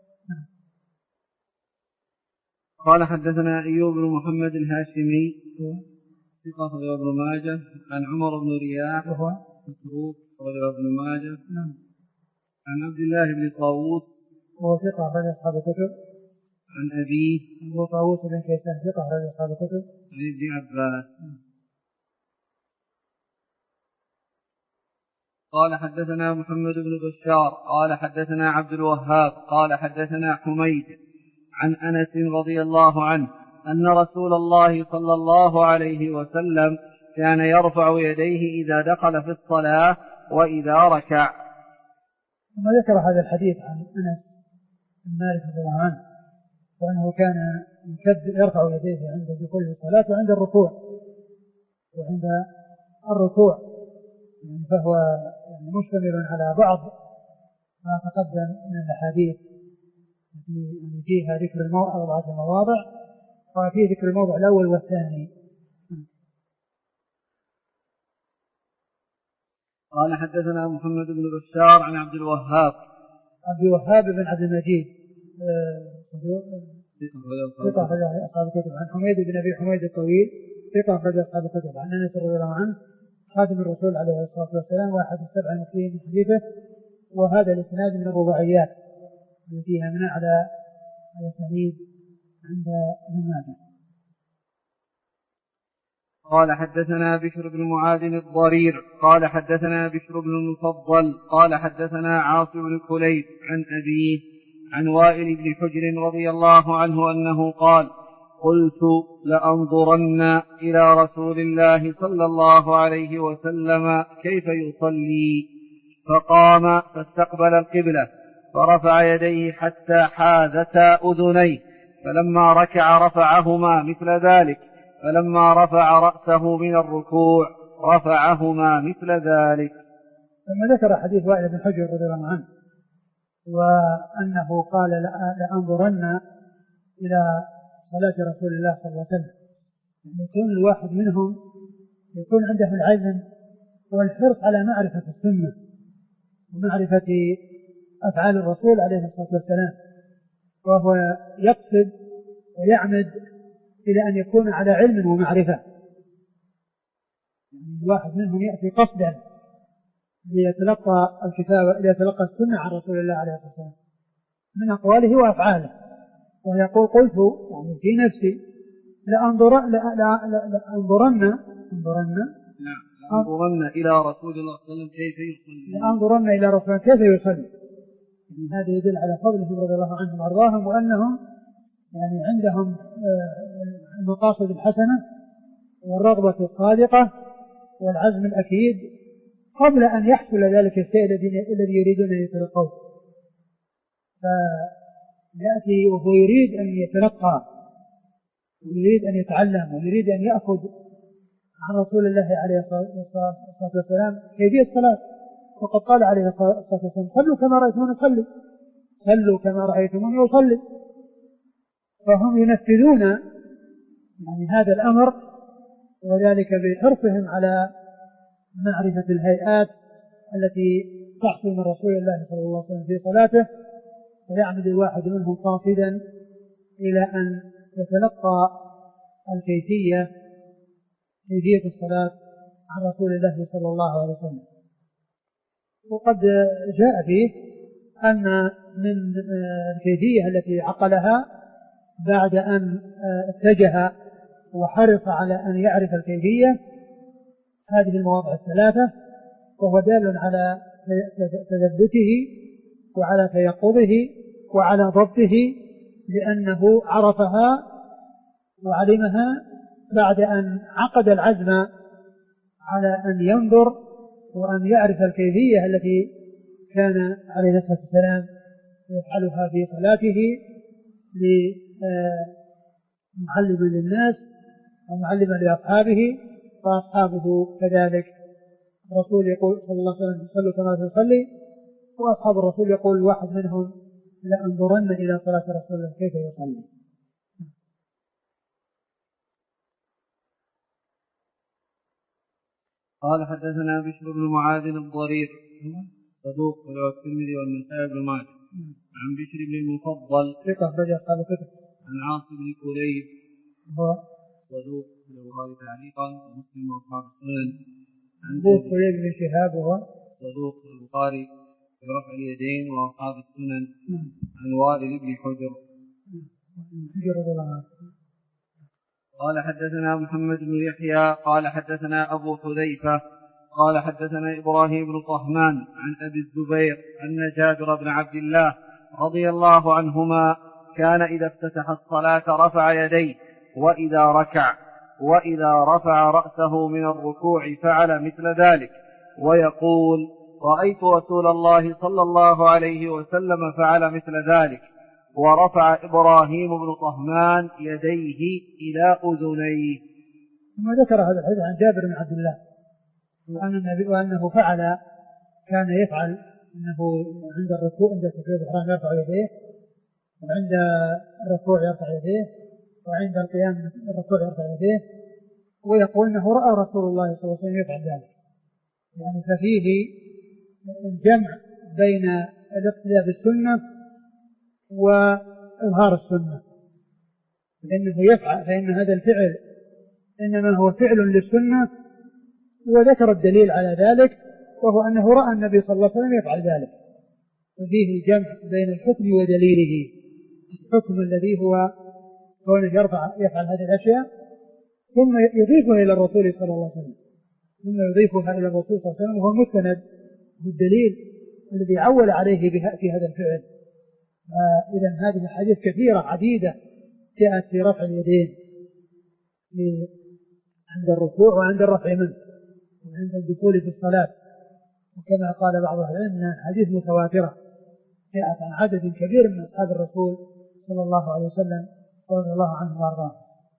قال حدثنا أيوب بن محمد الهاشمي ثقة أخرجه ابن ماجه عن عمر بن رياح وهو متروك أخرجه ابن ماجه عن عبد الله بن طاووس وهو ثقة أخرجه أصحاب الكتب عن أبيه وهو طاووس بن كيسان ثقة أخرجه أصحاب الكتب عن ابن عباس. قال حدثنا محمد بن بشار قال حدثنا عبد الوهاب قال حدثنا حميد عن أنس رضي الله عنه أن رسول الله صلى الله عليه وسلم كان يرفع يديه إذا دخل في الصلاة وإذا ركع. ثم ذكر هذا الحديث عن أنس بن مالك رضي الله عنه وأنه كان يرفع يديه عند دخول الصلاة وعند الركوع وعند الركوع يعني فهو يعني مشتمل على بعض ما تقدم من الأحاديث التي فيها ذكر الموضع المواضع وفي ذكر الموضع الأول والثاني. قال حدثنا محمد بن بشار عن عبد الوهاب عبد الوهاب بن عبد المجيد ثقة أخرج أصحاب الكتب عن حميد بن أبي حميد الطويل ثقة أخرج أصحاب الكتب عن أنس رضي الله عنه خادم الرسول عليه الصلاة والسلام واحد السبع المكثرين من حديثه. وهذا الإسناد من الرباعيات التي فيها من على الأسانيد عند ابن ماجه. قال حدثنا بشر بن معاذ الضرير قال حدثنا بشر بن المفضل قال حدثنا عاصم بن كليب عن أبيه عن وائل بن حجر رضي الله عنه أنه قال قلت لأنظرن إلى رسول الله صلى الله عليه وسلم كيف يصلي فقام فاستقبل القبلة فرفع يديه حتى حاذتا أذنيه فلما ركع رفعهما مثل ذلك فلما رفع رأسه من الركوع رفعهما مثل ذلك. ثم ذكر حديث وائل بن حجر رضي الله عنه وأنه قال لأنظرن إلى صلاة رسول الله صلى الله عليه وسلم يعني يكون الواحد منهم يكون عنده العزم والحرص على معرفة السنة ومعرفة أفعال الرسول عليه الصلاة والسلام وهو يقصد ويعمد إلى أن يكون على علم ومعرفة. يعني الواحد منهم يأتي قصدا ليتلقى الكتاب ليتلقى السنة عن رسول الله عليه الصلاة والسلام من أقواله وأفعاله ويقول قلت يعني في نفسي لأنظرن لأنظرن لأنظرن إلى رسول الله صلى الله عليه وسلم كيف يصلي لأنظرن إلى رسول الله كيف يصلي. يعني هذا يدل على فضلهم رضي الله عنهم وأرضاهم وأنهم يعني عندهم المقاصد الحسنة والرغبة الصادقة والعزم الأكيد قبل أن يحصل ذلك الشيء الذي يريدون أن يتلقوه. فيأتي وهو يريد أن يتلقى ويريد أن يتعلم ويريد أن يأخذ عن رسول الله عليه الصلاة والسلام كيفية الصلاة وقد قال عليه الصلاة والسلام صلوا كما رأيتموني أصلي صلوا كما رأيتموني أصلي. فهم ينفذون يعني هذا الأمر وذلك بحرصهم على معرفة الهيئات التي تحصل من رسول الله صلى الله عليه وسلم في صلاته ويعمد الواحد منهم قاصدا إلى أن يتلقى الكيفية كيفية الصلاة عن رسول الله صلى الله عليه وسلم. وقد جاء فيه أن من الكيفية التي عقلها بعد أن اتجه وحرص على أن يعرف الكيفية هذه المواضع الثلاثة، وهو دال على تثبته وعلى تيقظه وعلى ضبطه، لأنه عرفها وعلمها بعد أن عقد العزم على أن ينظر وأن يعرف الكيفية التي كان عليه الصلاة والسلام يفعلها في صلاته معلما للناس ومعلما لأصحابه، فأصحابه كذلك. الرسول يقول صلى الله عليه وسلم صلوا كما تصلي، وأصحاب الرسول يقول الواحد منهم لأنظرن إلى صلاة رسول الله كيف يصلي. قال حدثنا بشر بن معاذ الضرير صدوق رواه الترمذي والنسائي بن ماجه عن بشر بن المفضل ثقة رجع أصحاب الكتب عن عاصم بن كليب هو صدوق البخاري تعليقا ومسلم واصحاب السنن عن أبو كليب بن شهاب وهو صدوق البخاري برفع اليدين واصحاب السنن عن وائل بن حجر رضي الله عنه. قال حدثنا محمد بن يحيى قال حدثنا أبو حذيفة قال حدثنا إبراهيم بن طهمان عن أبي الزبير أن جابر بن عبد الله رضي الله عنهما كان إذا افتتح الصلاة رفع يديه وإذا ركع وإذا رفع رأسه من الركوع فعل مثل ذلك، ويقول رأيت رسول الله صلى الله عليه وسلم فعل مثل ذلك. ورفع إبراهيم بن طهمان يديه إلى أذنيه. ثم ذكر هذا الحديث عن جابر بن عبد الله وأن النبي وأنه فعل كان يفعل أنه عند الركوع عند تكبيرة الإحرام يرفع يديه، وعند الركوع يرفع يديه، وعند القيام من الركوع يرفع يديه، ويقول أنه رأى رسول الله صلى الله عليه وسلم يفعل ذلك. يعني ففيه الجمع بين الاقتداء بالسنة وإظهار السنة، لأنه يفعل فإن هذا الفعل إنما هو فعل للسنة، وذكر الدليل على ذلك وهو أنه رأى النبي صلى الله عليه وسلم يفعل ذلك. وفيه الجمع بين الحكم ودليله، الحكم الذي هو كونه يرفع يفعل هذه الأشياء ثم يضيفها إلى الرسول صلى الله عليه وسلم ثم يضيفها إلى الرسول صلى الله عليه وسلم، وهو المستند بالدليل الذي عول عليه في هذا الفعل. إذن هذه الحديث كثيرة عديدة جاءت في رفع اليدين عند الركوع وعند الرفع منه وعند الدخول في الصلاة، وكما قال بعض أهل العلم أنها حديث متواترة جاءت عن عدد كبير من أصحاب الرسول صلى الله عليه وسلم رضي الله عنه وارضاه.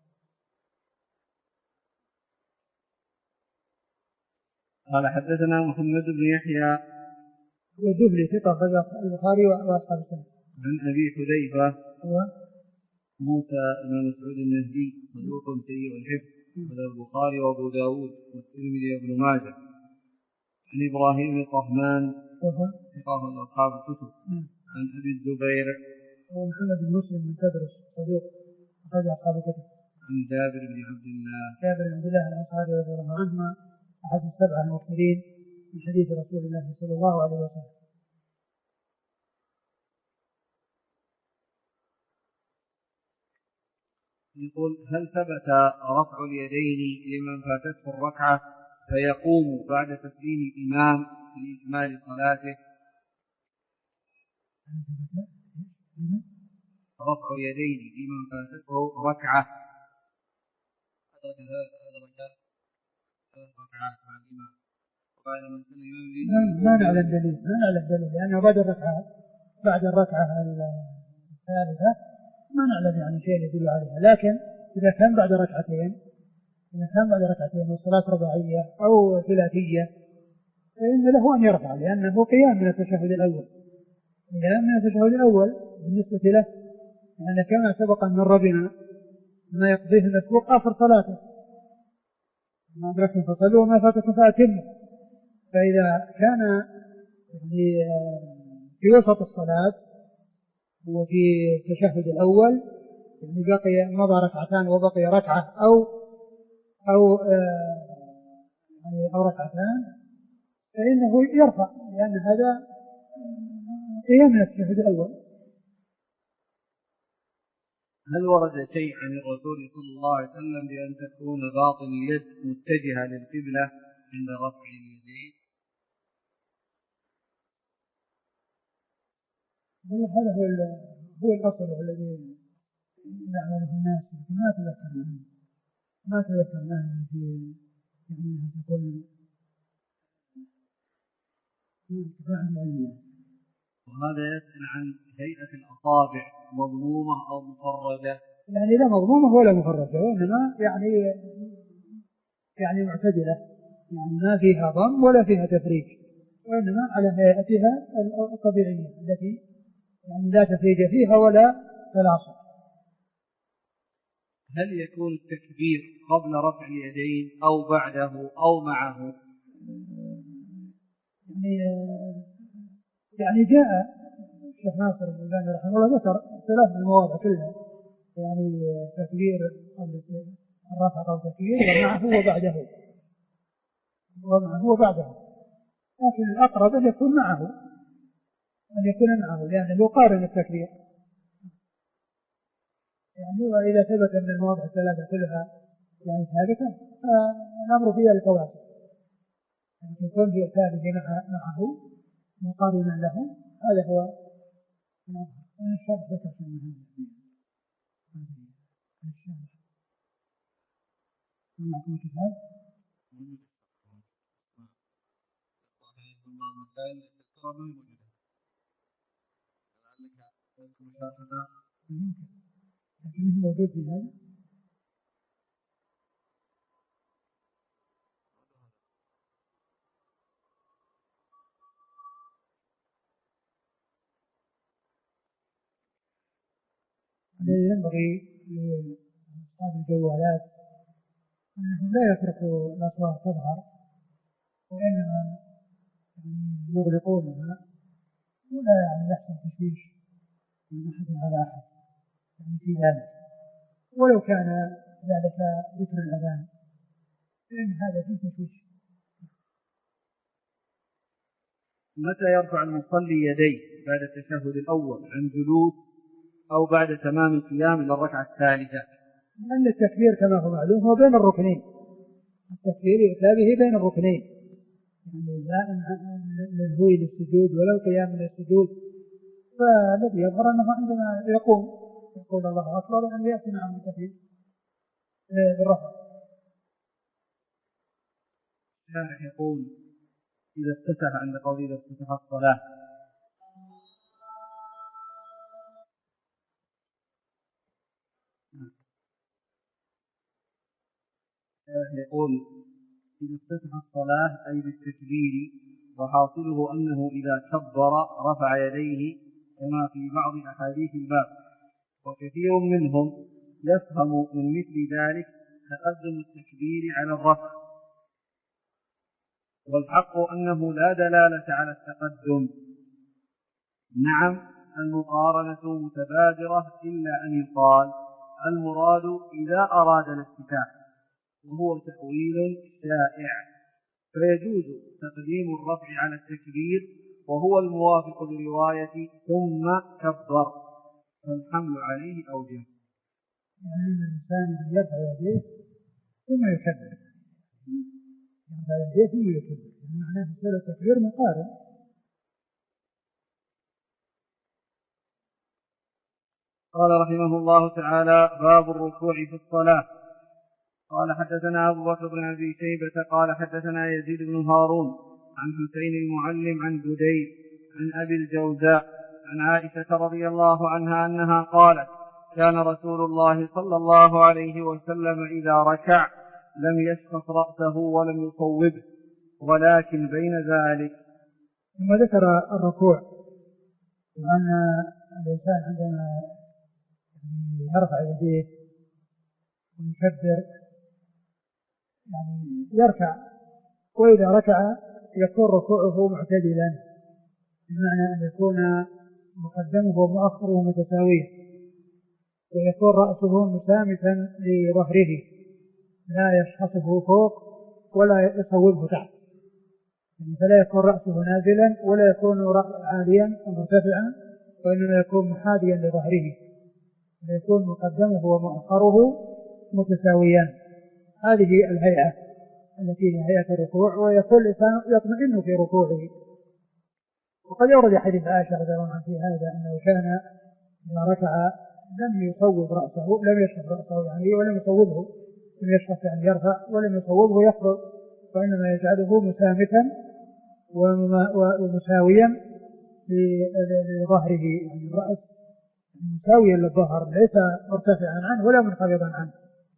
قال حدثنا محمد بن يحيى والدبلي ثقة في البخاري وأصحاب السنة. عن أبي حذيفة هو موسى بن مسعود النهدي صدوق سيء الحفظ وله البخاري وأبو داود والترمذي وابن ماجه. عن إبراهيم بن طهمان ثقة أصحاب الكتب. عن أبي الزبير ومحمد بن مسلم من تدرس صدوق أخرج أصحاب الكتب. عن جابر بن عبد الله جابر بن عبد الله الأنصاري رضي الله عنهما أحد السبعة المرسلين من حديث رسول الله صلى الله عليه وسلم. يقول هل ثبت رفع اليدين لمن فاتته الركعة فيقوم بعد تسليم الإمام لإكمال صلاته؟ رفع اليدين لمن فاتته ركعة مع الإمام وبعد من سلم ما نعلم الدليل ما نعلم الدليل لأنه بعد الركعة بعد الركعة الثالثة ما نعلم يعني شيء يدل عليها، لكن إذا كان بعد ركعتين إذا كان بعد ركعتين والصلاة رباعية أو ثلاثية فإن له أن يرفع، لأنه قيام من التشهد الأول قيام من التشهد الأول بالنسبة له، لأن كما سبق من ربنا ما يقضيه المسبوق آخر صلاته، ما أدركتم فصلوا وما فاتكم فأتموا. فإذا كان يعني في وسط الصلاة وفي التشهد الأول يعني بقي مضى ركعتان وبقي ركعة أو أو يعني أو ركعتان فإنه يرفع، لأن هذا قيام من التشهد الأول. هل ورد شيء عن الرسول صلى الله عليه وسلم بأن تكون باطن اليد متجهة للقبلة عند رفع اليدين؟ هذا هو هو الأصل الذي يعمله الناس، لكن ما تذكرنا ما تذكرنا في يعني تكون وهذا يسأل عن هيئة الأصابع مضمومة أو مفرجة. يعني لا مضمومة ولا مفرجة، وإنما يعني يعني معتدلة، يعني ما فيها ضم ولا فيها تفريج، وإنما على هيئتها الطبيعية التي يعني لا تفريج فيها ولا تلاصق. هل يكون التكبير قبل رفع اليدين أو بعده أو معه؟ يعني يعني جاء الشيخ ناصر الألباني رحمه الله ذكر ثلاث المواضع كلها، يعني تكبير قبل الرفع أو تكبير ومعه وبعده ومعه وبعده، لكن الأقرب أن يكون معه أن يكون معه لأنه يقارن التكبير. يعني وإذا ثبت أن المواضع الثلاثة كلها يعني ثابتة فالأمر فيها الكواسع، يعني يكون في ثابت معه مقارنا له، هذا هو أنا الشرح ذكر في المهمة الشرح معكم كتاب لكن مش موجود في هذا. الذي ينبغي لأصحاب الجوالات أنهم لا يتركوا الأصوات تظهر، وإنما يغلقونها ولا يعني يحصل تشويش من أحد على أحد يعني في ذلك، ولو كان ذلك ذكر الأذان فإن هذا فيه تشويش. متى يرفع المصلي يديه بعد التشهد الأول عن جلوس أو بعد تمام القيام إلى الركعة الثالثة؟ لأن التكبير كما هو معلوم هو بين الركنين، التكبير يؤتى به بين الركنين، يعني لا للهو للسجود ولا القيام من السجود، فالذي يظهر أنه عندما يقوم يقول الله أكبر يعني يأتي معه التكبير بالرفع. الشارح يقول إذا افتتح عند قوله إذا افتتح الصلاة يقول إذا افتتح الصلاة أي بالتكبير، وحاصله أنه إذا كبر رفع يديه كما في بعض أحاديث الباب، وكثير منهم يفهم من مثل ذلك تقدم التكبير على الرفع، والحق أنه لا دلالة على التقدم. نعم المقارنة متبادرة إلا أن يقال المراد إذا أراد الافتتاح، وهو تأويل شائع، فيجوز تقديم الرفع على التكبير وهو الموافق لرواية ثم كبر، فالحمل عليه أوجه. يعني الإنسان يرفع يديه ثم يكبر، يرفع يديه ثم يكبر، يعني معناه سورة التكبير مقارن. قال رحمه الله تعالى باب الركوع في الصلاة. قال حدثنا أبو بكر بن أبي شيبة قال حدثنا يزيد بن هارون عن حسين المعلم عن بديل عن أبي الجوزاء عن عائشة رضي الله عنها أنها قالت كان رسول الله صلى الله عليه وسلم إذا ركع لم يشخص رأسه ولم يصوبه، ولكن بين ذلك. ثم ذكر الركوع، وأن الإنسان عندما يرفع يديه ويكبر يعني يركع، وإذا ركع يكون ركوعه معتدلا، بمعنى أن يكون مقدمه ومؤخره متساويا، ويكون رأسه مسامتا لظهره لا يشخصه فوق ولا يصوبه تحت، يعني فلا يكون رأسه نازلا ولا يكون عاليا مرتفعا، وإنما يكون محاذيا لظهره، فيكون مقدمه ومؤخره متساويان. هذه الهيئة التي هي هيئة الركوع، ويكون الإنسان يطمئن في ركوعه. وقد يورد حديث عائشة رضي الله عنها في هذا أنه كان إذا ركع لم يصوب رأسه، لم يشرف رأسه يعني ولم يصوبه، لم يشرف يعني يرفع ولم يصوبه يخفض، وإنما يجعله مسامكا ومساويا لظهره، يعني الرأس مساويا للظهر ليس مرتفعا عنه ولا منخفضا عنه.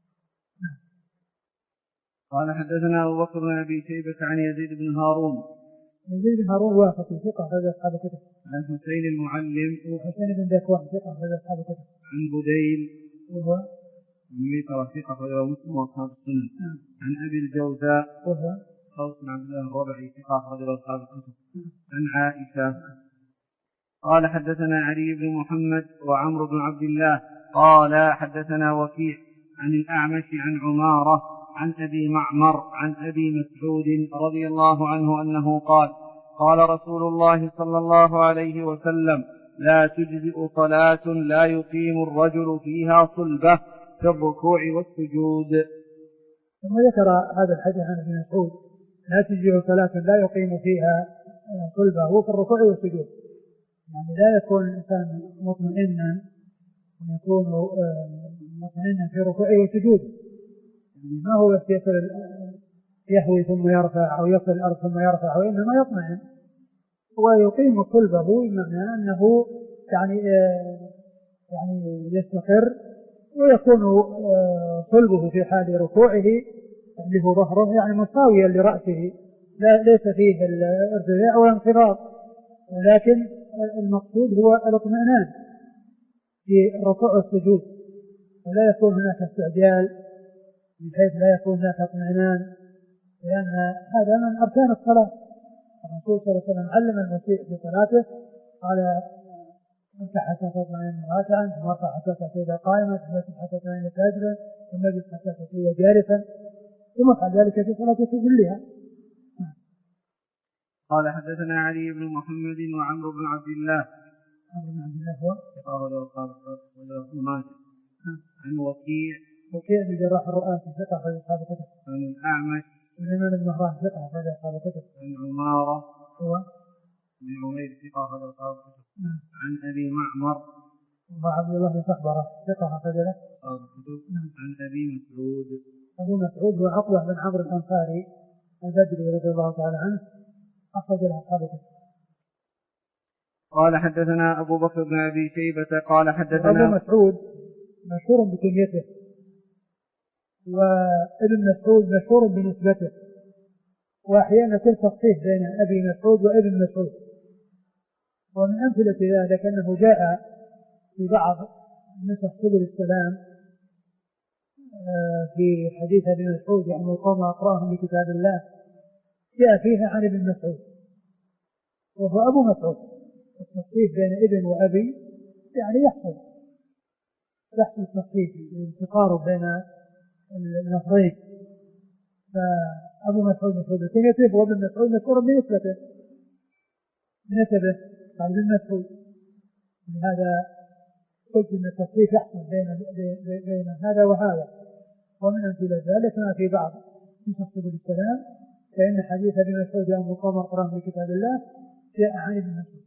قال حدثنا أبو بكر بن أبي شيبة عن يزيد بن هارون. يزيد بن هارون واسطي ثقة أخرج أصحاب الكتب. عن حسين المعلم وحسين بن ذكوان ثقة أخرج أصحاب الكتب. عن بديل وهو من ميسرة ثقة أخرج مسلم وأصحاب السنن. عن أبي الجوزاء وهو خوف بن عبد الله الربعي ثقة أخرج أصحاب الكتب. عن عائشة قال حدثنا علي بن محمد وعمرو بن عبد الله قال حدثنا وكيع عن الأعمش عن عمارة عن أبي معمر عن أبي مسعود رضي الله عنه أنه قال قال رسول الله صلى الله عليه وسلم لا تجزئ صلاة لا يقيم الرجل فيها صلبة في الركوع والسجود. ثم ذكر هذا الحديث عن ابن مسعود لا تجزئ صلاة لا يقيم فيها صلبه في الركوع والسجود، يعني لا يكون الإنسان مطمئنا ويكون مطمئنا في ركوعه وسجوده، يعني ما هو بس يصل يهوي ثم يرفع أو يصل الأرض ثم يرفع، وإنما يطمئن ويقيم صلبه، بمعنى أنه يعني يعني يستقر ويكون صلبه في حال ركوعه اللي هو ظهره يعني مساويا لرأسه، لا ليس فيه الارتفاع ولا انخفاض، ولكن المقصود هو الاطمئنان في الركوع والسجود، ولا يكون هناك استعجال بحيث لا يكون هناك اطمئنان، لأن هذا من أركان الصلاة. الرسول صلى الله عليه وسلم علم المسيء في صلاته قال اركع حتى تطمئن راكعا، ثم ارفع حتى تصير قائما، ثم اسجد حتى تطمئن ساجدا، ثم اجلس حتى تصير جالسا، ثم افعل ذلك في صلاتك كلها. قال حدثنا علي بن محمد وعمرو بن عبد الله. عمرو بن عبد الله هو عن وكيع وكيع بن جراح الرؤاسي ثقة أخرج أصحاب الكتب. عن الأعمش سليمان بن مهران ثقة أخرج أصحاب الكتب. عن عمارة هو بن عمير ثقة أخرج أصحاب الكتب. عن أبي معمر وعبد الله بن صخبرة ثقة أخرج له أصحاب الكتب. عن أبي مسعود. أبو مسعود هو عقبة بن عمرو الأنصاري البدري رضي الله تعالى عنه أخرج له أصحاب الكتب. قال حدثنا أبو بكر بن أبي شيبة قال حدثنا أبو مسعود مشهور بكنيته، وابن مسعود مشهور بنسبته، وأحيانا يكون تصحيح بين أبي مسعود وابن مسعود. ومن أمثلة ذلك أنه جاء في بعض نسخ سبل السلام في حديث ابي مسعود يعني القوم أقراهم بكتاب الله، جاء فيها عن ابن مسعود وهو أبو مسعود. التصحيح بين ابن وأبي يعني يحصل يحصل تصحيح التقارب بين اللفظين، فأبو مسعود مشهور بكنيته وابن مسعود مشهور بنسبته بنسبه قال ابن مسعود. لهذا قلت أن التصحيح يحصل بين بين هذا وهذا. ومن أمثلة ذلك ما في بعض نسخ سبل السلام فإن حديث ابن مسعود يوم القوم أقراهم بكتاب الله جاء عن ابن مسعود.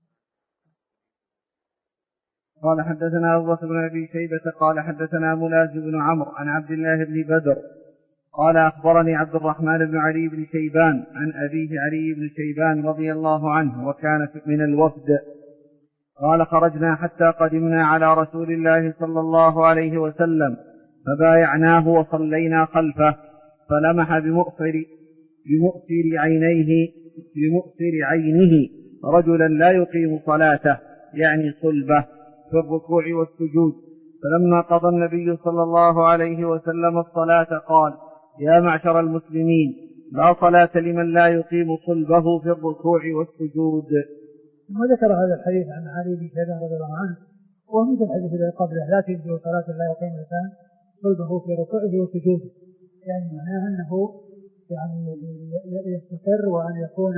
قال حدثنا أبو بكر بن أبي شيبة قال حدثنا ملازم بن عمرو عن عبد الله بن بدر قال أخبرني عبد الرحمن بن علي بن شيبان عن أبيه علي بن شيبان رضي الله عنه وكان من الوفد قال خرجنا حتى قدمنا على رسول الله صلى الله عليه وسلم فبايعناه وصلينا خلفه فلمح بمؤثر بمؤثر عينيه بمؤثر عينه رجلا لا يقيم صلاته يعني صلبه في الركوع والسجود، فلما قضى النبي صلى الله عليه وسلم الصلاة قال يا معشر المسلمين لا صلاة لمن لا يقيم صلبه في الركوع والسجود. ثم ذكر هذا الحديث عن علي بن شيبان رضي الله عنه وهو مثل الحديث الذي قبله لا تجزئ صلاة لا يقيم الإنسان صلبه في ركوعه وسجوده، يعني معناه أنه يعني يستقر وأن يكون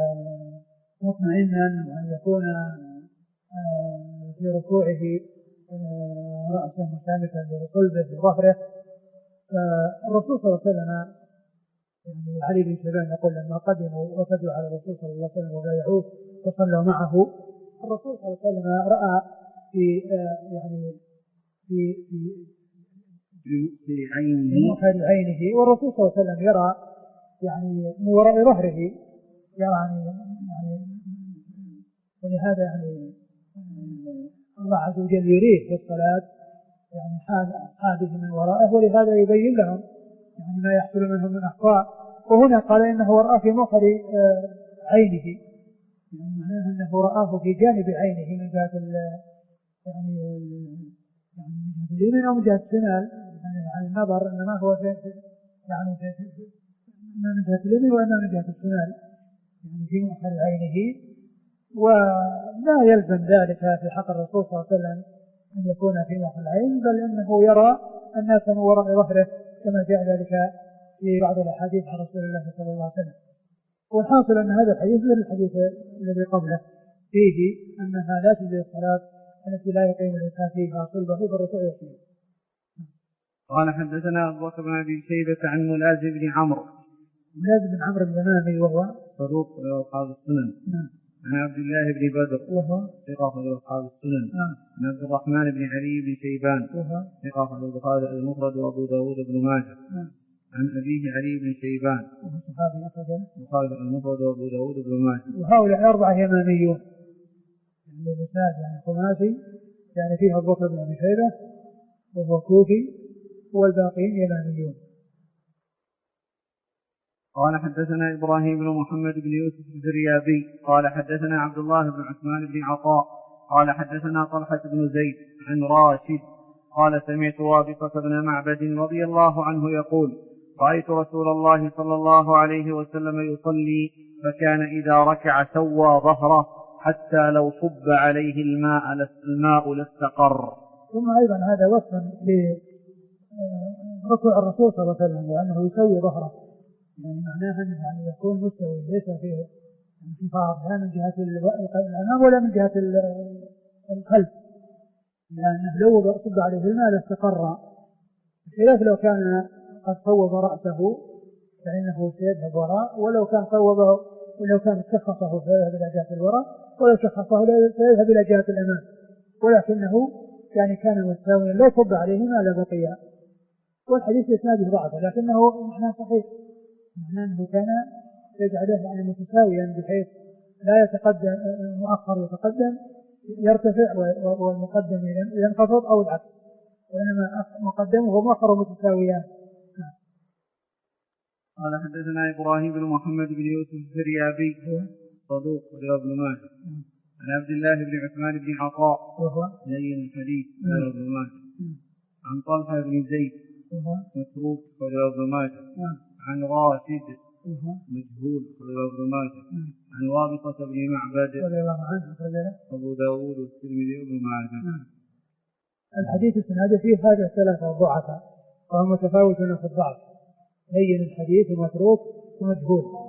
مطمئنا وأن يكون في ركوعه رأسه مثابتا بصلبه بظهره. فالرسول صلى الله عليه وسلم يعني علي بن شيبان يقول لما قدموا وفدوا على الرسول صلى الله عليه وسلم وبايعوه وصلوا معه، الرسول صلى الله عليه وسلم رأى في يعني في في في عينه في عينه، والرسول صلى الله عليه وسلم يرى يعني من وراء ظهره، يعني يعني ولهذا يعني الله عز وجل يريه في الصلاة يعني حال أصحابه من ورائه، ولهذا يبين لهم يعني ما يحصل منهم من أخطاء. وهنا قال إنه رأى في مؤخر عينه، يعني معناه أنه رآه في جانب عينه من جهة يعني يعني من جهة اليمين أو من جهة الشمال، يعني النظر إنما هو في يعني إما من جهة اليمين وإما من جهة الشمال، يعني في مؤخر عينه. ولا يلزم ذلك في حق الرسول صلى الله عليه وسلم أن يكون في مؤخر العين، بل إنه يرى الناس من وراء ظهره كما جاء ذلك في بعض الأحاديث عن رسول الله صلى الله عليه وسلم. والحاصل أن هذا الحديث غير الحديث الذي قبله، فيه أنها لا تجوز الصلاة التي لا يقيم الإنسان فيها صلبه بالركوع والسجود. قال حدثنا أبو بكر بن أبي شيبة عن ملاذ بن عمرو ملاذ بن عمرو اليمامي وهو صدوق أصحاب السنن. نعم. عن عبد الله بن بدر وهو ثقة أصحاب السنن. نعم. عن عبد الرحمن بن علي بن شيبان وهو ثقة البخاري المفرد وأبو داود بن ماجه. نعم. عن أبيه علي بن شيبان وهو صحابي أخرجه البخاري المفرد وأبو داود بن ماجه. وهؤلاء أربعة يماميون، يعني الإسناد يعني خماسي، يعني فيه أبو بكر بن أبي شيبة وهو كوفي والباقين يماميون. قال حدثنا إبراهيم بن محمد بن يوسف الزريابي قال حدثنا عبد الله بن عثمان بن عطاء قال حدثنا طلحة بن زيد عن راشد قال سمعت وابصة بن معبد رضي الله عنه يقول رأيت رسول الله صلى الله عليه وسلم يصلي فكان إذا ركع سوى ظهره حتى لو صب عليه الماء الماء لاستقر. ثم أيضا هذا وصف لركوع الرسول صلى الله عليه وسلم وأنه يسوي ظهره، يعني معناها أنه يعني يكون مستوي ليس فيه انخفاض لا من جهة الأمام ولا من جهة الخلف، لأنه لو صب عليه الماء لاستقر، بخلاف لو كان قد صوب رأسه فإنه سيذهب وراء، ولو كان صوبه ولو كان شخصه فيذهب إلى جهة الوراء، ولو شخصه فيذهب إلى جهة الأمام، ولكنه يعني كان مستويا لو صب عليه الماء لبقي. والحديث إسناده ضعف لكنه معناه صحيح، معناه أنه كان يجعله يعني متساويا بحيث لا يتقدم مؤخر يتقدم يرتفع والمقدم ينخفض أو العكس، وإنما مقدمه ومؤخره متساويان. قال حدثنا إبراهيم بن محمد بن يوسف الزريابي صدوق رواه ابن ماجه. عن عبد الله بن عثمان بن عطاء وهو لين الحديث رواه ابن ماجه. عن طلحة بن زيد متروك رواه ابن ماجه. عن راشد مجهول رواه ابن ماجه. عن وابصة بن معبد أبو داود والترمذي وابن ماجه. الحديث السناد فيه هذا ثلاثة ضعفاء وهم متفاوتون في الضعف، لين الحديث ومتروك ومجهول.